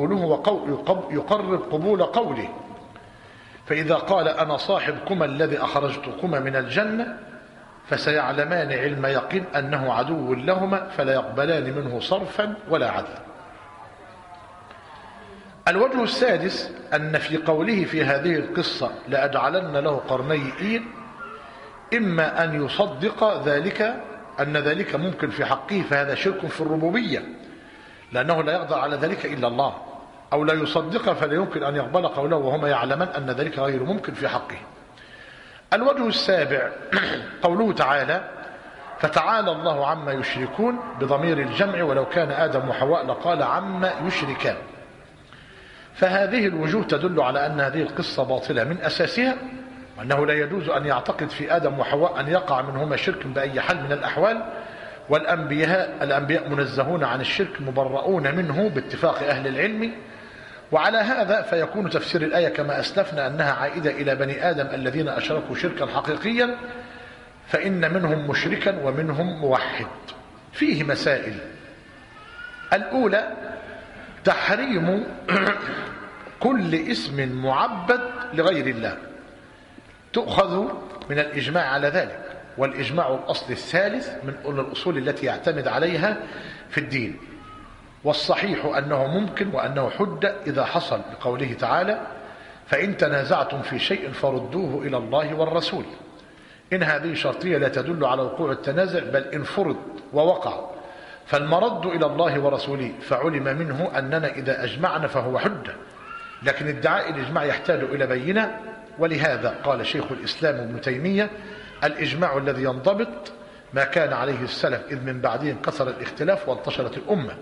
قبول قوله. فإذا قال: أنا صاحبكما الذي أخرجتكما من الجنة، فسيعلمان علم يقين أنه عدو لهما، فلا يقبلان منه صرفا ولا عدلا. الوجه السادس أن في قوله في هذه القصة: لأجعلن له قرني إيل، إما أن يصدق ذلك أن ذلك ممكن في حقه، فهذا شرك في الربوبية لأنه لا يقدر على ذلك إلا الله، أو لا يصدق فلا يمكن أن يقبل قوله وهما يعلمان أن ذلك غير ممكن في حقه. الوجه السابع قوله تعالى: فتعالى الله عما يشركون، بضمير الجمع، ولو كان آدم وحواء لقال عما يشركان. فهذه الوجوه تدل على أن هذه القصة باطلة من أساسها، وأنه لا يجوز أن يعتقد في آدم وحواء أن يقع منهما شرك بأي حال من الأحوال، والأنبياء منزهون عن الشرك مبرؤون منه باتفاق أهل العلم. وعلى هذا فيكون تفسير الآية كما أسلفنا أنها عائدة إلى بني آدم الذين أشركوا شركا حقيقيا، فإن منهم مشركا ومنهم موحد. فيه مسائل. الأولى: تحريم كل اسم معبد لغير الله، تؤخذ من الإجماع على ذلك، والإجماع الأصل الثالث من الأصول التي يعتمد عليها في الدين. والصحيح أنه ممكن وأنه حجة إذا حصل، بقوله تعالى: فإن تنازعتم في شيء فردوه إلى الله والرسول. إن هذه شرطية لا تدل على وقوع التنازع، بل إن فرض ووقع فالمرد إلى الله ورسوله، فعلم منه أننا إذا أجمعنا فهو حجة. لكن ادعاء الإجماع يحتاج إلى بينة، ولهذا قال شيخ الإسلام ابن تيمية: الإجماع الذي ينضبط ما كان عليه السلف، إذ من بعدهم كثر الاختلاف وانتشرت الأمة.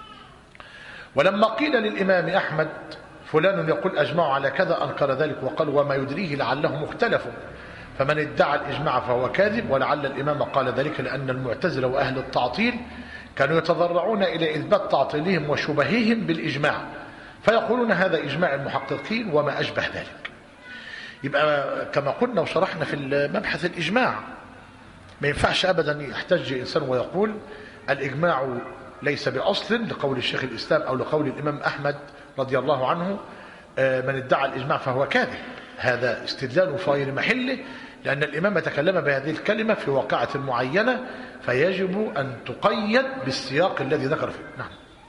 ولما قيل للإمام أحمد: فلان يقول أجمع على كذا، أنكر ذلك وقال: وما يدريه لعله مختلف، فمن ادعى الإجماع فهو كاذب. ولعل الإمام قال ذلك لأن المعتزلة وأهل التعطيل كانوا يتضرعون إلى إثبات تعطيلهم وشبههم بالإجماع، فيقولون هذا إجماع المحققين وما أشبه ذلك. يبقى كما قلنا وشرحنا في المبحث الإجماع، ما ينفعش أبدا يحتج إنسان ويقول الإجماع ليس بأصل لقول الشيخ الإسلام أو لقول الإمام أحمد رضي الله عنه: من ادعى الإجماع فهو كاذب. هذا استدلال في غير محله، لأن الإمام تكلم بهذه الكلمة في واقعة معينة، فيجب أن تقيد بالسياق الذي ذكر فيه. نعم.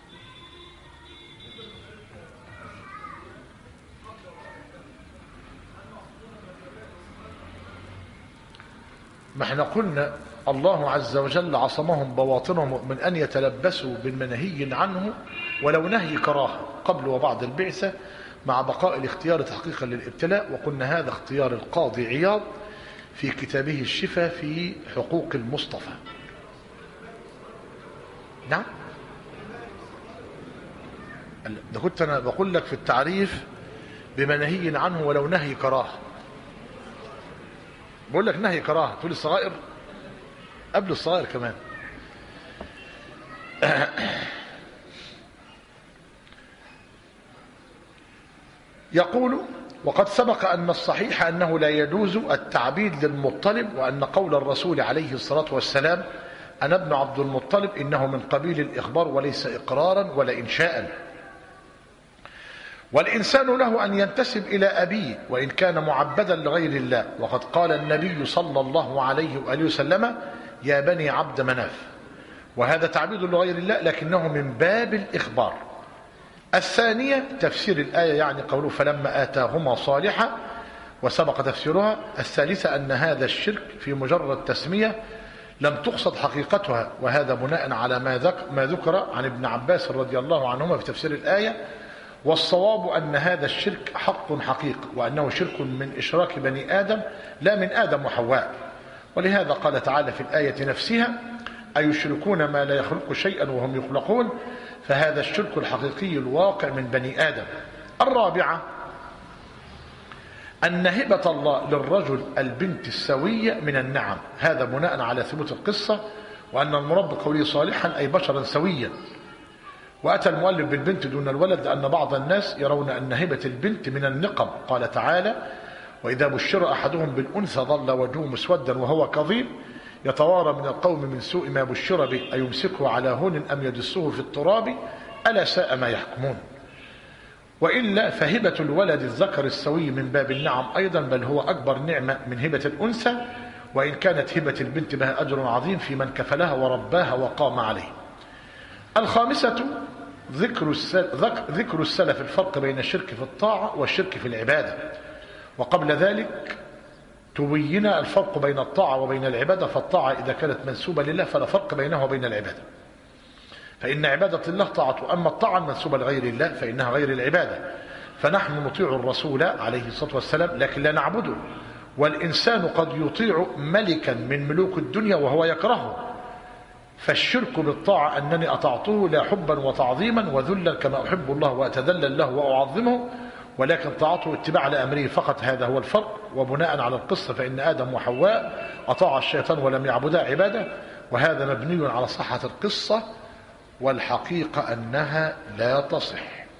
ما احنا قلنا الله عز وجل عصمهم بواطنهم من أن يتلبسوا بالمنهي عنه ولو نهي كراهة قبل وبعد البعثة، مع بقاء الاختيار تحقيقا للابتلاء. وقلنا هذا اختيار القاضي عياض في كتابه الشفاء في حقوق المصطفى. نعم، ده كنت أنا بقول لك في التعريف بمنهي عنه ولو نهي كراهة. بقول لك نهي كراهة، تقول الصغائر قبل الصغائر كمان. يقول: وقد سبق أن الصحيح أنه لا يجوز التعبيد للمطلب، وأن قول الرسول عليه الصلاة والسلام: أنا ابن عبد المطلب، إنه من قبيل الإخبار وليس إقرارا ولا إنشاء. والإنسان له أن ينتسب إلى أبيه وإن كان معبدا لغير الله، وقد قال النبي صلى الله عليه وآله وسلم: يا بني عبد مناف. وهذا تعبيد لغير الله لكنه من باب الإخبار. الثانية تفسير الآية، يعني قوله: فلما آتاهما صالحا، وسبق تفسيرها. الثالثة أن هذا الشرك في مجرد تسمية لم تقصد حقيقتها، وهذا بناء على ما ذكر عن ابن عباس رضي الله عنهما في تفسير الآية. والصواب أن هذا الشرك حق حقيقي، وأنه شرك من إشراك بني آدم لا من آدم وحواء. ولهذا قال تعالى في الآية نفسها: أيشركون ما لا يخلق شيئا وهم يخلقون. فهذا الشرك الحقيقي الواقع من بني آدم. الرابعة أن هبة الله للرجل البنت السوية من النعم، هذا بناء على ثبوت القصة، وأن المراد بقوله صالحا أي بشرا سويا. وأتى المؤلف بالبنت دون الولد لأن بعض الناس يرون أن هبة البنت من النقم. قال تعالى: وإذا بشر أحدهم بالأنثى ظل وجهه مسودا وهو كظيم يتوارى من القوم من سوء ما بشر به أيمسكه على هون أم يدسه في التراب ألا ساء ما يحكمون. وإلا فهبة الولد الذكر السوي من باب النعم أيضا، بل هو أكبر نعمة من هبة الأنثى، وإن كانت هبة البنت بها أجر عظيم في من كفلها ورباها وقام عليه. الخامسة ذكر السلف الفرق بين الشرك في الطاعة والشرك في العبادة، وقبل ذلك تبين الفرق بين الطاعة وبين العبادة. فالطاعة إذا كانت منسوبة لله فلا فرق بينها وبين العبادة، فإن عبادة الله طاعته، أما الطاعة المنسوبة لغير الله فإنها غير العبادة. فنحن نطيع الرسول عليه الصلاة والسلام لكن لا نعبده، والإنسان قد يطيع ملكا من ملوك الدنيا وهو يكرهه. فالشرك بالطاعة أنني أطعته لا حبا وتعظيما وذلا كما أحب الله وأتذلل له وأعظمه، ولكن طاعته اتباع لأمره فقط. هذا هو الفرق. وبناء على القصة فإن آدم وحواء أطاع الشيطان ولم يعبدا عبادة، وهذا مبني على صحة القصة، والحقيقة أنها لا تصح.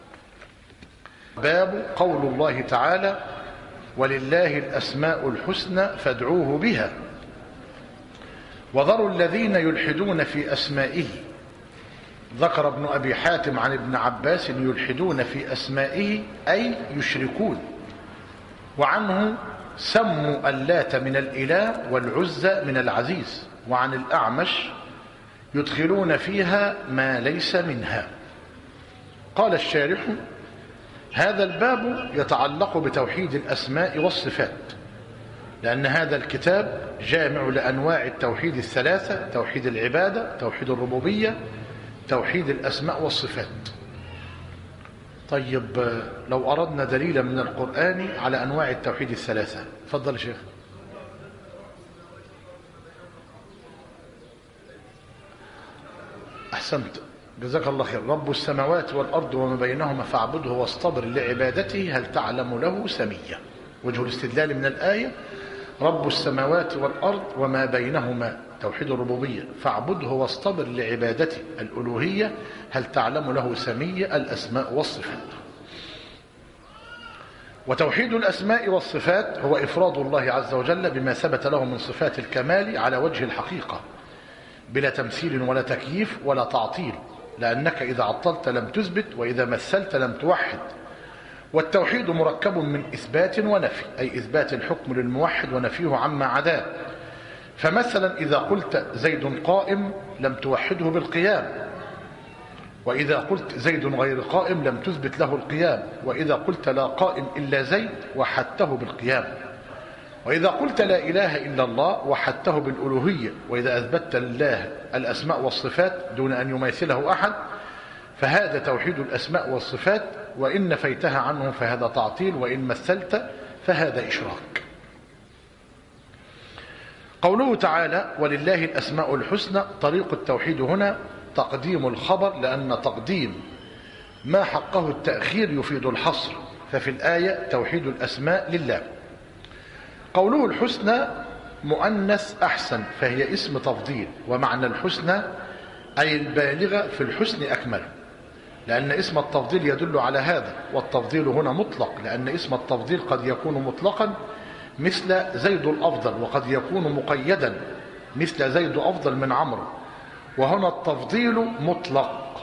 باب قول الله تعالى: ولله الأسماء الحسنى فادعوه بها وذروا الذين يلحدون في أسمائه. ذكر ابن أبي حاتم عن ابن عباس: يلحدون في أسمائه أي يشركون. وعنه: سموا اللات من الإله والعزى من العزيز. وعن الأعمش: يدخلون فيها ما ليس منها. قال الشارح: هذا الباب يتعلق بتوحيد الأسماء والصفات، لأن هذا الكتاب جامع لأنواع التوحيد الثلاثة: توحيد العبادة، توحيد الربوبية، توحيد الأسماء والصفات. طيب، لو أردنا دليلا من القرآن على أنواع التوحيد الثلاثة، تفضل يا شيخ. أحسنت، جزاك الله خير. رب السماوات والأرض وما بينهما فاعبده واصطبر لعبادته هل تعلم له سميا. وجه الاستدلال من الآية: رب السماوات والأرض وما بينهما توحيد الربوبية، فاعبده واصطبر لعبادته الألوهية هل تعلم له سميا الأسماء والصفات. وتوحيد الأسماء والصفات هو إفراد الله عز وجل بما ثبت له من صفات الكمال على وجه الحقيقة بلا تمثيل ولا تكييف ولا تعطيل، لأنك إذا عطلت لم تثبت، وإذا مثلت لم توحد. والتوحيد مركب من إثبات ونفي، أي إثبات الحكم للموحد ونفيه عما عداه. فمثلا إذا قلت زيد قائم لم توحده بالقيام، وإذا قلت زيد غير قائم لم تثبت له القيام، وإذا قلت لا قائم إلا زيد وحدته بالقيام، وإذا قلت لا إله إلا الله وحدته بالألوهية. وإذا أثبتت لله الأسماء والصفات دون أن يماثله أحد فهذا توحيد الأسماء والصفات، وإن نفيتها عنه فهذا تعطيل، وإن مثلت فهذا إشراك. قوله تعالى: ولله الأسماء الحسنى، طريق التوحيد هنا تقديم الخبر، لأن تقديم ما حقه التأخير يفيد الحصر، ففي الآية توحيد الأسماء لله. قوله الحسنى مؤنث أحسن، فهي اسم تفضيل، ومعنى الحسنى أي البالغة في الحسن أكمل، لأن اسم التفضيل يدل على هذا. والتفضيل هنا مطلق، لأن اسم التفضيل قد يكون مطلقا مثل زيد الأفضل، وقد يكون مقيدا مثل زيد أفضل من عمرو. وهنا التفضيل مطلق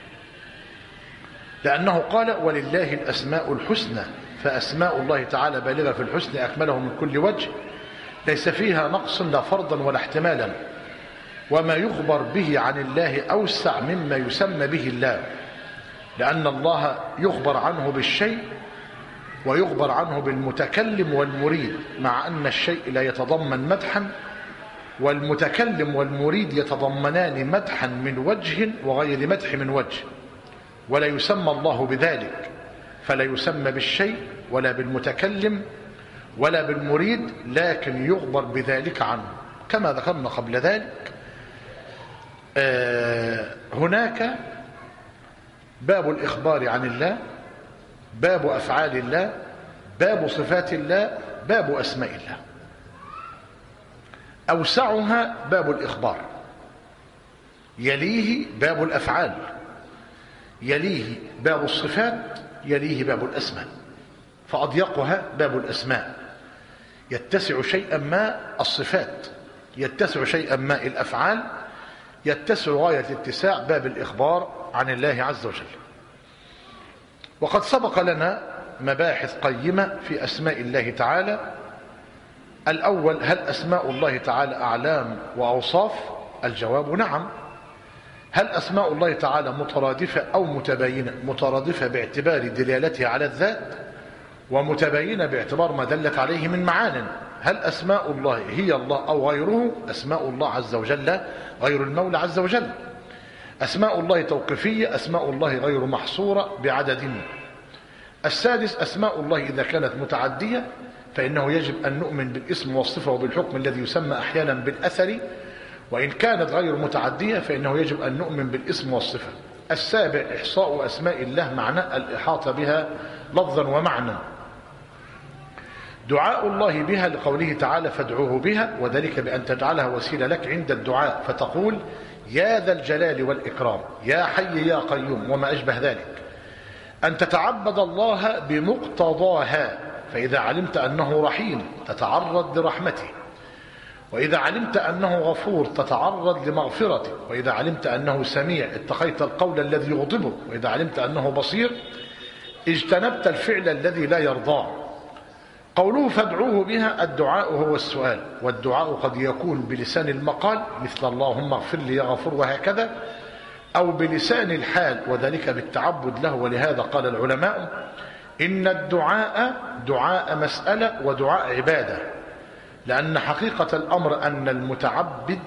لأنه قال: ولله الأسماء الحسنى، فأسماء الله تعالى بالغة في الحسن أكمله من كل وجه، ليس فيها نقص لا فرضا ولا احتمالا. وما يخبر به عن الله أوسع مما يسمى به الله، لأن الله يخبر عنه بالشيء ويخبر عنه بالمتكلم والمريد، مع أن الشيء لا يتضمن مدحا، والمتكلم والمريد يتضمنان مدحا من وجه وغير مدح من وجه، ولا يسمى الله بذلك، فلا يسمى بالشيء ولا بالمتكلم ولا بالمريد، لكن يخبر بذلك عنه. كما ذكرنا قبل ذلك هناك باب الإخبار عن الله، باب أفعال الله، باب صفات الله، باب أسماء الله. أوسعها باب الإخبار، يليه باب الأفعال، يليه باب الصفات، يليه باب الأسماء. فأضيقها باب الأسماء، يتسع شيئا ما الصفات، يتسع شيئا ما الأفعال، يتسع غاية الاتساع باب الإخبار عن الله عز وجل. وقد سبق لنا مباحث قيمة في أسماء الله تعالى. الأول: هل أسماء الله تعالى أعلام وأوصاف؟ الجواب نعم. هل أسماء الله تعالى مترادفة أو متباينة؟ مترادفة باعتبار دلالتها على الذات، ومتباينة باعتبار ما دلت عليه من معان. هل أسماء الله هي الله أو غيره؟ أسماء الله عز وجل غير المولى عز وجل. أسماء الله توقيفية، أسماء الله غير محصورة بعدد. السادس: أسماء الله إذا كانت متعدية فإنه يجب أن نؤمن بالاسم والصفة وبالحكم الذي يسمى أحيانا بالأثر، وإن كانت غير متعدية فإنه يجب أن نؤمن بالاسم والصفة. السابع: إحصاء أسماء الله معنى الإحاطة بها لفظا ومعنى. دعاء الله بها لقوله تعالى: فادعوه بها، وذلك بأن تجعلها وسيلة لك عند الدعاء، فتقول: يا ذا الجلال والإكرام، يا حي يا قيوم، وما أشبه ذلك. أن تتعبد الله بمقتضاها، فإذا علمت أنه رحيم تتعرض لرحمته، وإذا علمت أنه غفور تتعرض لمغفرته، وإذا علمت أنه سميع اتقيت القول الذي يغضبه، وإذا علمت أنه بصير اجتنبت الفعل الذي لا يرضاه. قوله فادعوه بها، الدعاء هو السؤال، والدعاء قد يكون بلسان المقال مثل اللهم اغفر لي يا غفور وهكذا، أو بلسان الحال وذلك بالتعبد له. ولهذا قال العلماء: إن الدعاء دعاء مسألة ودعاء عبادة، لأن حقيقة الأمر أن المتعبد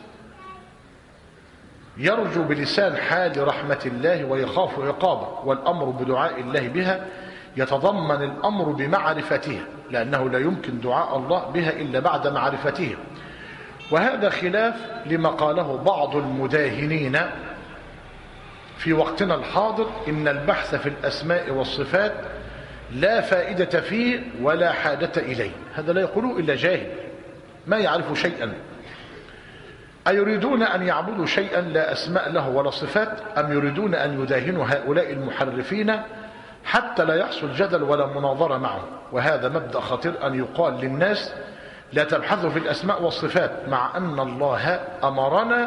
يرجو بلسان حال رحمة الله ويخاف عقابه، والأمر بدعاء الله بها يتضمن الأمر بمعرفته، لأنه لا يمكن دعاء الله بها إلا بعد معرفته. وهذا خلاف لما قاله بعض المداهنين في وقتنا الحاضر: إن البحث في الأسماء والصفات لا فائدة فيه ولا حاجة إليه. هذا لا يقوله إلا جاهل ما يعرف شيئا. أيريدون أن يعبدوا شيئا لا أسماء له ولا صفات، أم يريدون أن يداهنوا هؤلاء المحرفين حتى لا يحصل جدل ولا مناظرة معه؟ وهذا مبدأ خطير أن يقال للناس لا تبحثوا في الأسماء والصفات، مع أن الله أمرنا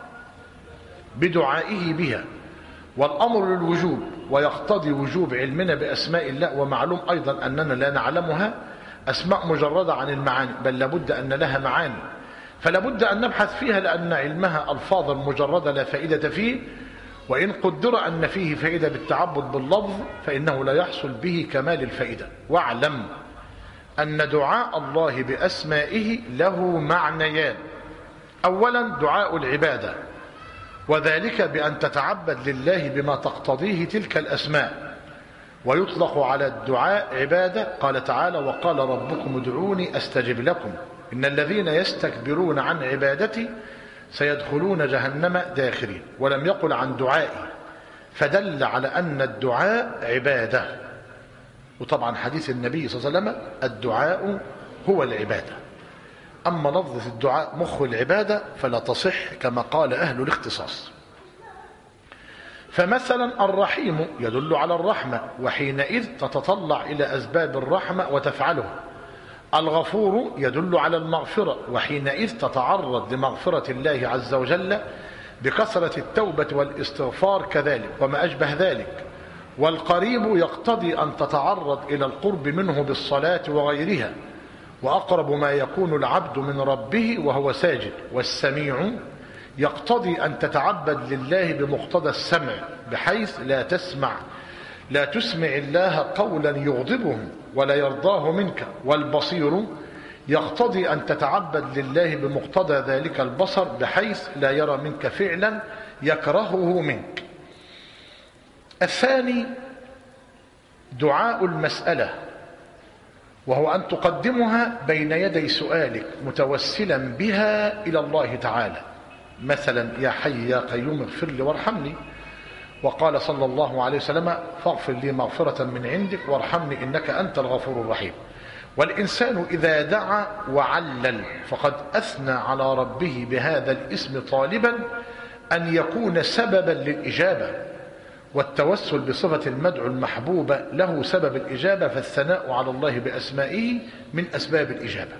بدعائه بها، والأمر للوجوب، ويقتضي وجوب علمنا بأسماء الله. ومعلوم أيضا أننا لا نعلمها أسماء مجردة عن المعاني، بل لابد أن لها معاني، فلابد أن نبحث فيها، لأن علمها ألفاظا مجردة لا فائدة فيه. وإن قدر أن فيه فائدة بالتعبد باللفظ فإنه لا يحصل به كمال الفائدة. واعلم أن دعاء الله بأسمائه له معنيان: أولا دعاء العبادة، وذلك بأن تتعبد لله بما تقتضيه تلك الأسماء، ويطلق على الدعاء عبادة. قال تعالى: وقال ربكم ادعوني أستجب لكم إن الذين يستكبرون عن عبادتي سيدخلون جهنم داخرين. ولم يقل عن دعائي، فدل على أن الدعاء عبادة. وطبعا حديث النبي صلى الله عليه وسلم: الدعاء هو العبادة. أما لفظة الدعاء مخ العبادة فلا تصح كما قال أهل الاختصاص. فمثلا الرحيم يدل على الرحمة، وحينئذ تتطلع إلى أسباب الرحمة وتفعله. الغفور يدل على المغفرة، وحينئذ تتعرض لمغفرة الله عز وجل بكثرة التوبة والاستغفار كذلك، وما أشبه ذلك. والقريب يقتضي أن تتعرض إلى القرب منه بالصلاة وغيرها، وأقرب ما يكون العبد من ربه وهو ساجد. والسميع يقتضي أن تتعبد لله بمقتضى السمع، بحيث لا تسمع الله قولا يغضبه ولا يرضاه منك. والبصير يقتضي أن تتعبد لله بمقتضى ذلك البصر، بحيث لا يرى منك فعلا يكرهه منك. الثاني دعاء المسألة، وهو أن تقدمها بين يدي سؤالك متوسلا بها إلى الله تعالى، مثلا يا حي يا قيوم اغفر لي وارحمني، وقال صلى الله عليه وسلم فاغفر لي مغفرة من عندك وارحمني إنك أنت الغفور الرحيم. والإنسان إذا دعا وعلل فقد أثنى على ربه بهذا الاسم طالبا أن يكون سببا للإجابة، والتوسل بصفة المدعو المحبوبة له سبب الإجابة، فالثناء على الله بأسمائه من أسباب الإجابة.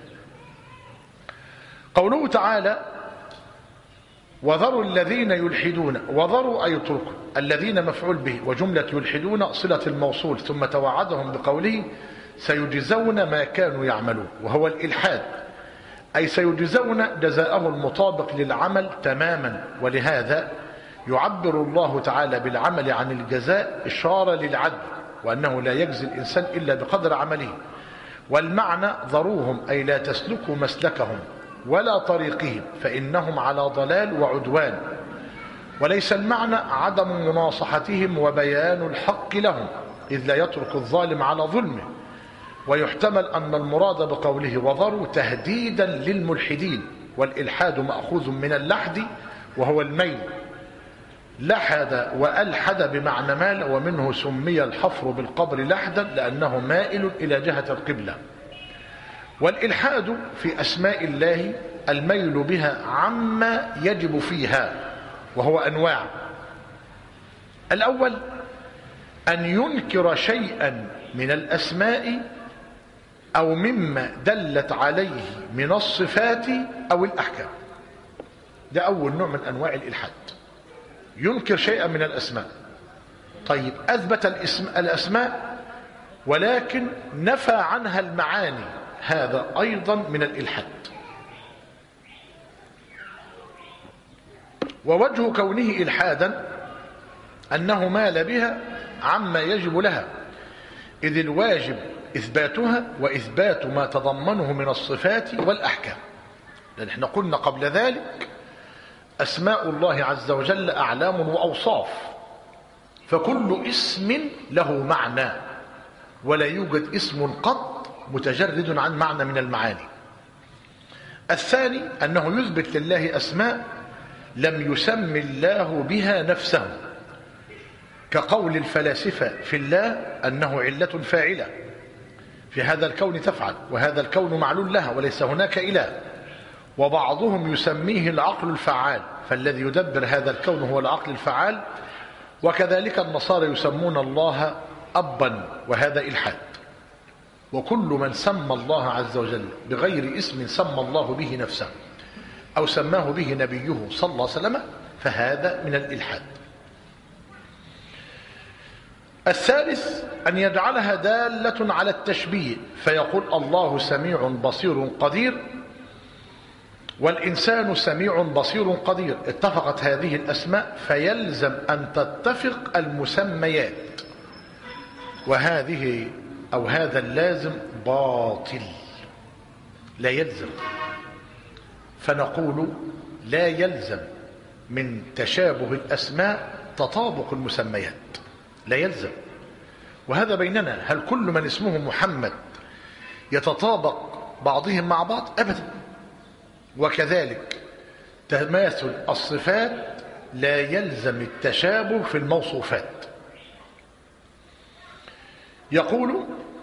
قوله تعالى وذروا الذين يلحدون، وذروا أي اتركوا، الذين مفعول به، وجملة يلحدون صلة الموصول، ثم توعدهم بقوله سيجزون ما كانوا يعملون، وهو الإلحاد، أي سيجزون جزاءه المطابق للعمل تماما. ولهذا يعبر الله تعالى بالعمل عن الجزاء إشارة للعدل، وأنه لا يجزي الإنسان إلا بقدر عمله. والمعنى ذروهم أي لا تسلكوا مسلكهم ولا طريقهم فإنهم على ضلال وعدوان، وليس المعنى عدم مناصحتهم وبيان الحق لهم، إذ لا يترك الظالم على ظلمه. ويحتمل أن المراد بقوله وذروا تهديدا للملحدين، والإلحاد مأخوذ من اللحد وهو الميل، لحد وألحد بمعنى مال، ومنه سمي الحفر بالقبر لحدا لأنه مائل إلى جهة القبلة. والإلحاد في أسماء الله الميل بها عما يجب فيها، وهو أنواع. الأول أن ينكر شيئا من الأسماء أو مما دلت عليه من الصفات أو الأحكام، ده أول نوع من أنواع الإلحاد، ينكر شيئا من الأسماء. طيب أثبت الأسماء ولكن نفى عنها المعاني، هذا أيضا من الإلحاد. ووجه كونه إلحادا أنه مال بها عما يجب لها، إذ الواجب إثباتها وإثبات ما تضمنه من الصفات والأحكام. لأن احنا قلنا قبل ذلك أسماء الله عز وجل أعلام وأوصاف، فكل اسم له معنى، ولا يوجد اسم قط متجرد عن معنى من المعاني. الثاني أنه يثبت لله أسماء لم يسم الله بها نفسه، كقول الفلاسفة في الله أنه علة فاعلة، في هذا الكون تفعل وهذا الكون معلول لها وليس هناك إله. وبعضهم يسميه العقل الفعال، فالذي يدبر هذا الكون هو العقل الفعال. وكذلك النصارى يسمون الله أبا، وهذا إلحاد. وكل من سمى الله عز وجل بغير اسم سمى الله به نفسه أو سماه به نبيه صلى الله عليه وسلم فهذا من الإلحاد. الثالث أن يجعلها دالة على التشبيه، فيقول الله سميع بصير قدير والإنسان سميع بصير قدير، اتفقت هذه الأسماء فيلزم أن تتفق المسميات، وهذه أو هذا اللازم باطل لا يلزم. فنقول لا يلزم من تشابه الأسماء تطابق المسميات، لا يلزم. وهذا بيننا، هل كل من اسمه محمد يتطابق بعضهم مع بعض؟ أبدا. وكذلك تماثل الصفات لا يلزم التشابه في الموصوفات. يقول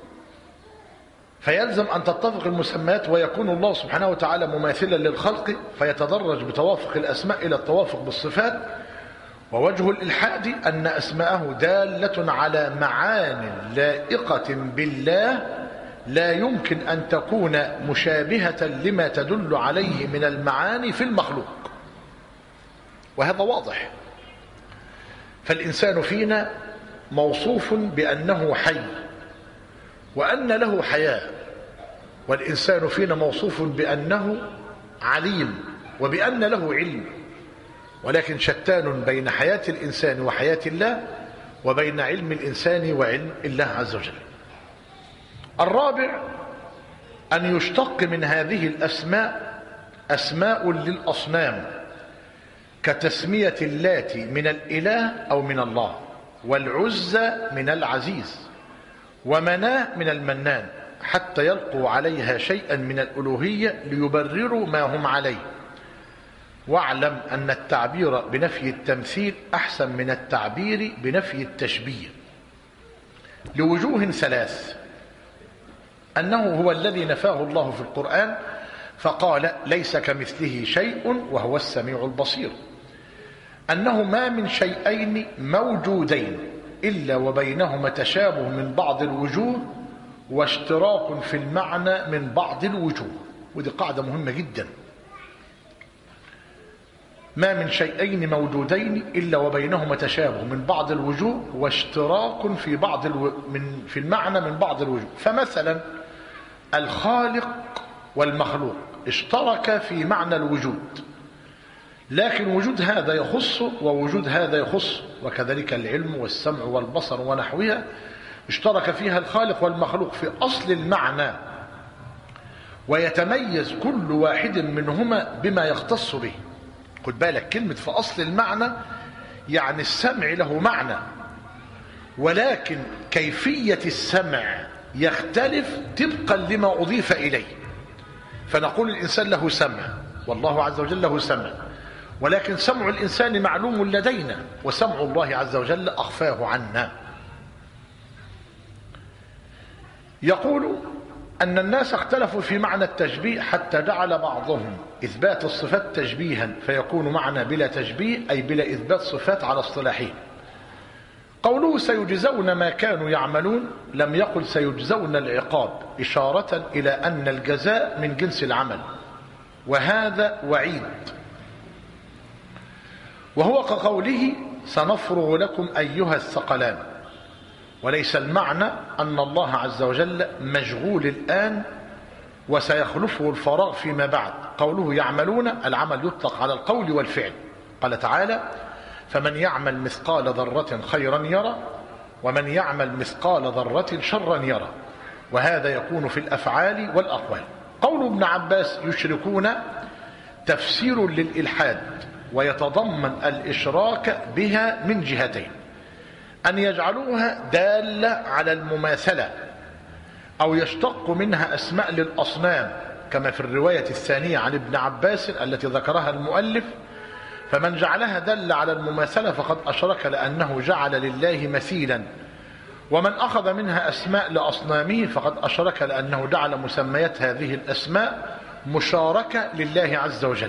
فيلزم أن تتفق المسميات، ويكون الله سبحانه وتعالى مماثلا للخلق فيتدرج بتوافق الأسماء إلى التوافق بالصفات. ووجه الإلحاد أن أسماءه دالة على معان لائقة بالله لا يمكن أن تكون مشابهة لما تدل عليه من المعاني في المخلوق، وهذا واضح. فالإنسان فينا موصوف بأنه حي وأن له حياة، والإنسان فينا موصوف بأنه عليم وبأن له علم، ولكن شتان بين حياة الإنسان وحياة الله، وبين علم الإنسان وعلم الله عز وجل. الرابع أن يشتق من هذه الأسماء أسماء للأصنام، كتسمية اللات من الإله أو من الله، والعزى من العزيز، ومناه من المنان، حتى يلقوا عليها شيئا من الألوهية ليبرروا ما هم عليه. واعلم أن التعبير بنفي التمثيل أحسن من التعبير بنفي التشبيه لوجوه ثلاث: أنه هو الذي نفاه الله في القرآن فقال ليس كمثله شيء وهو السميع البصير، أنه ما من شيئين موجودين إلا وبينهما تشابه من بعض الوجوه واشتراك في المعنى من بعض الوجوه. ودي قاعدة مهمة جدا. ما من شيئين موجودين إلا وبينهما تشابه من بعض الوجوه واشتراك في المعنى من بعض الوجوه. فمثلا الخالق والمخلوق اشترك في معنى الوجود، لكن وجود هذا يخص ووجود هذا يخص، وكذلك العلم والسمع والبصر ونحوها اشترك فيها الخالق والمخلوق في أصل المعنى، ويتميز كل واحد منهما بما يختص به. خد بالك كلمة في أصل المعنى يعني السمع له معنى، ولكن كيفية السمع يختلف طبقا لما أضيف إليه. فنقول الإنسان له سمع والله عز وجل له سمع، ولكن سمع الإنسان معلوم لدينا وسمع الله عز وجل أخفاه عنا. يقول أن الناس اختلفوا في معنى التشبيه حتى جعل بعضهم إثبات الصفات تشبيها فيكون معنى بلا تشبيه أي بلا إثبات صفات على اصطلاحه. قوله سيجزون ما كانوا يعملون لم يقل سيجزون العقاب، إشارة إلى أن الجزاء من جنس العمل، وهذا وعيد. وهو كقوله سنفرغ لكم أيها الثقلان، وليس المعنى أن الله عز وجل مشغول الآن وسيخلفه الفراغ فيما بعد. قوله يعملون العمل يطلق على القول والفعل. قال تعالى فمن يعمل مثقال ذرة خيرا يرى ومن يعمل مثقال ذرة شرا يرى، وهذا يكون في الأفعال والأقوال. قول ابن عباس يشركون تفسير للإلحاد، ويتضمن الإشراك بها من جهتين: أن يجعلوها دالة على المماثلة، أو يشتق منها أسماء للأصنام كما في الرواية الثانية عن ابن عباس التي ذكرها المؤلف: فمن جعلها دالة على المماثلة فقد أشرك لأنه جعل لله مثيلا، ومن أخذ منها أسماء لأصنامه فقد أشرك لأنه جعل مسميات هذه الأسماء مشاركة لله عز وجل.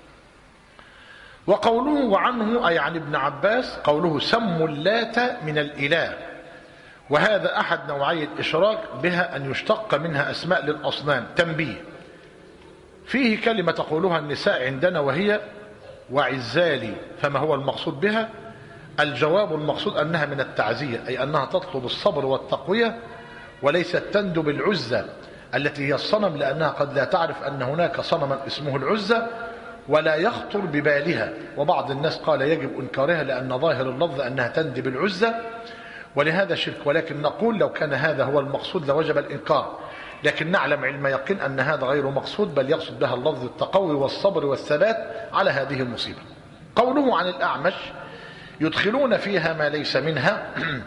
وقوله وعنه أي عن ابن عباس قوله سموا اللات من الإله، وهذا أحد نوعي الإشراك بها أن يشتق منها أسماء للأصنام. تنبيه: فيه كلمة تقولها النساء عندنا وهي وعزالي، فما هو المقصود بها؟ الجواب المقصود أنها من التعزية، أي أنها تطلب الصبر والتقوية، وليست تندب العزة التي هي الصنم، لأنها قد لا تعرف أن هناك صنما اسمه العزة ولا يخطر ببالها. وبعض الناس قال يجب إنكارها لأن ظاهر اللفظ أنها تندب العزة، ولهذا شرك. ولكن نقول لو كان هذا هو المقصود لوجب الإنكار، لكن نعلم علم يقين أن هذا غير مقصود، بل يقصد بها اللفظ التقوي والصبر والثبات على هذه المصيبة. قوله عن الأعمش يدخلون فيها ما ليس منها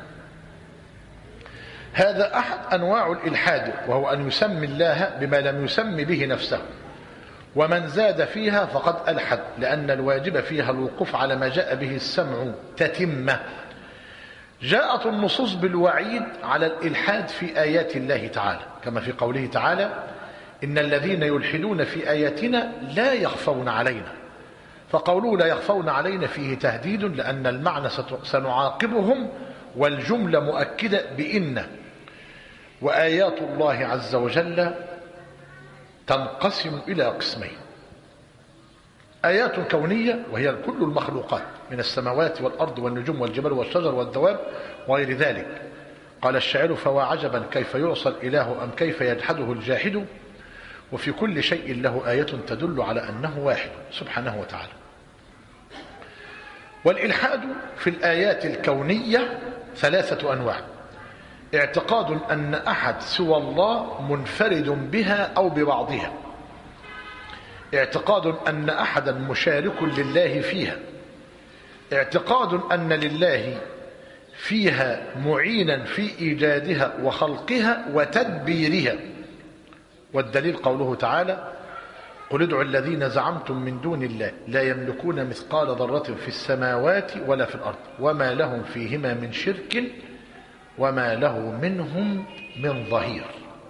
هذا أحد أنواع الإلحاد، وهو أن يسمي الله بما لم يسمي به نفسه، ومن زاد فيها فقد ألحد، لأن الواجب فيها الوقوف على ما جاء به السمع تتمة. جاءت النصوص بالوعيد على الإلحاد في آيات الله تعالى، كما في قوله تعالى إن الذين يلحدون في آياتنا لا يخفون علينا. فقوله لا يخفون علينا فيه تهديد، لأن المعنى سنعاقبهم، والجملة مؤكدة بإن. وآيات الله عز وجل تنقسم إلى قسمين: آيات كونية وهي كل المخلوقات من السماوات والأرض والنجوم والجبال والشجر والدواب وغير ذلك. قال الشاعر فوا عجبا كيف يعصى الإله أم كيف يجحده الجاحد، وفي كل شيء له آية تدل على أنه واحد سبحانه وتعالى. والإلحاد في الآيات الكونية ثلاثة أنواع: اعتقاد أن أحد سوى الله منفرد بها أو ببعضها، اعتقاد أن أحدا مشارك لله فيها، اعتقاد أن لله فيها معينا في إيجادها وخلقها وتدبيرها، والدليل قوله تعالى: قل ادعوا الذين زعمتم من دون الله لا يملكون مثقال ذرة في السماوات ولا في الأرض وما لهم فيهما من شرك وما له منهم من ظهير،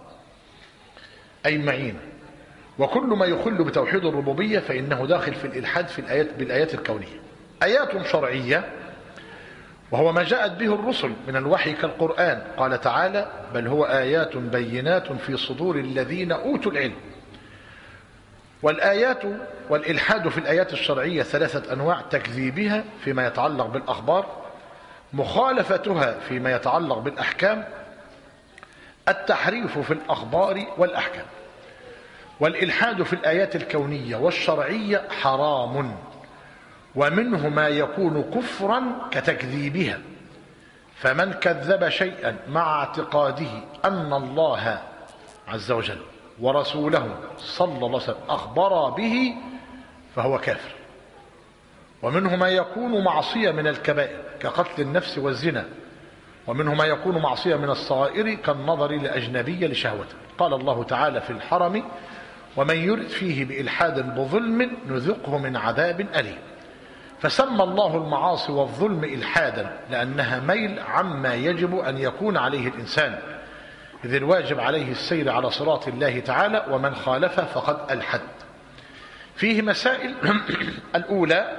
أي معين. وكل ما يخل بتوحيد الربوبية فإنه داخل في الإلحاد بالآيات الكونية. آيات شرعية وهو ما جاءت به الرسل من الوحي كالقرآن، قال تعالى: بل هو آيات بينات في صدور الذين أوتوا العلم. والآيات والإلحاد في الآيات الشرعية 3 أنواع: تكذيبها فيما يتعلق بالأخبار، مخالفتها فيما يتعلق بالأحكام، التحريف في الأخبار والأحكام. والإلحاد في الآيات الكونية والشرعية حرام، ومنه ما يكون كفرا كتكذيبها، فمن كذب شيئا مع اعتقاده أن الله عز وجل ورسوله صلى الله عليه وسلم أخبر به فهو كافر. ومنه ما يكون معصية من الكبائر كقتل النفس والزنا، ومنه ما يكون معصية من الصغائر كالنظر لأجنبية لشهوته. قال الله تعالى في الحرم: ومن يرد فيه بإلحاد بظلم نذقه من عذاب أليم. فسمى الله المعاصي والظلم إلحادا لأنها ميل عما يجب أن يكون عليه الإنسان، إذ الواجب عليه السير على صراط الله تعالى، ومن خالفه فقد ألحد. فيه مسائل. الأولى: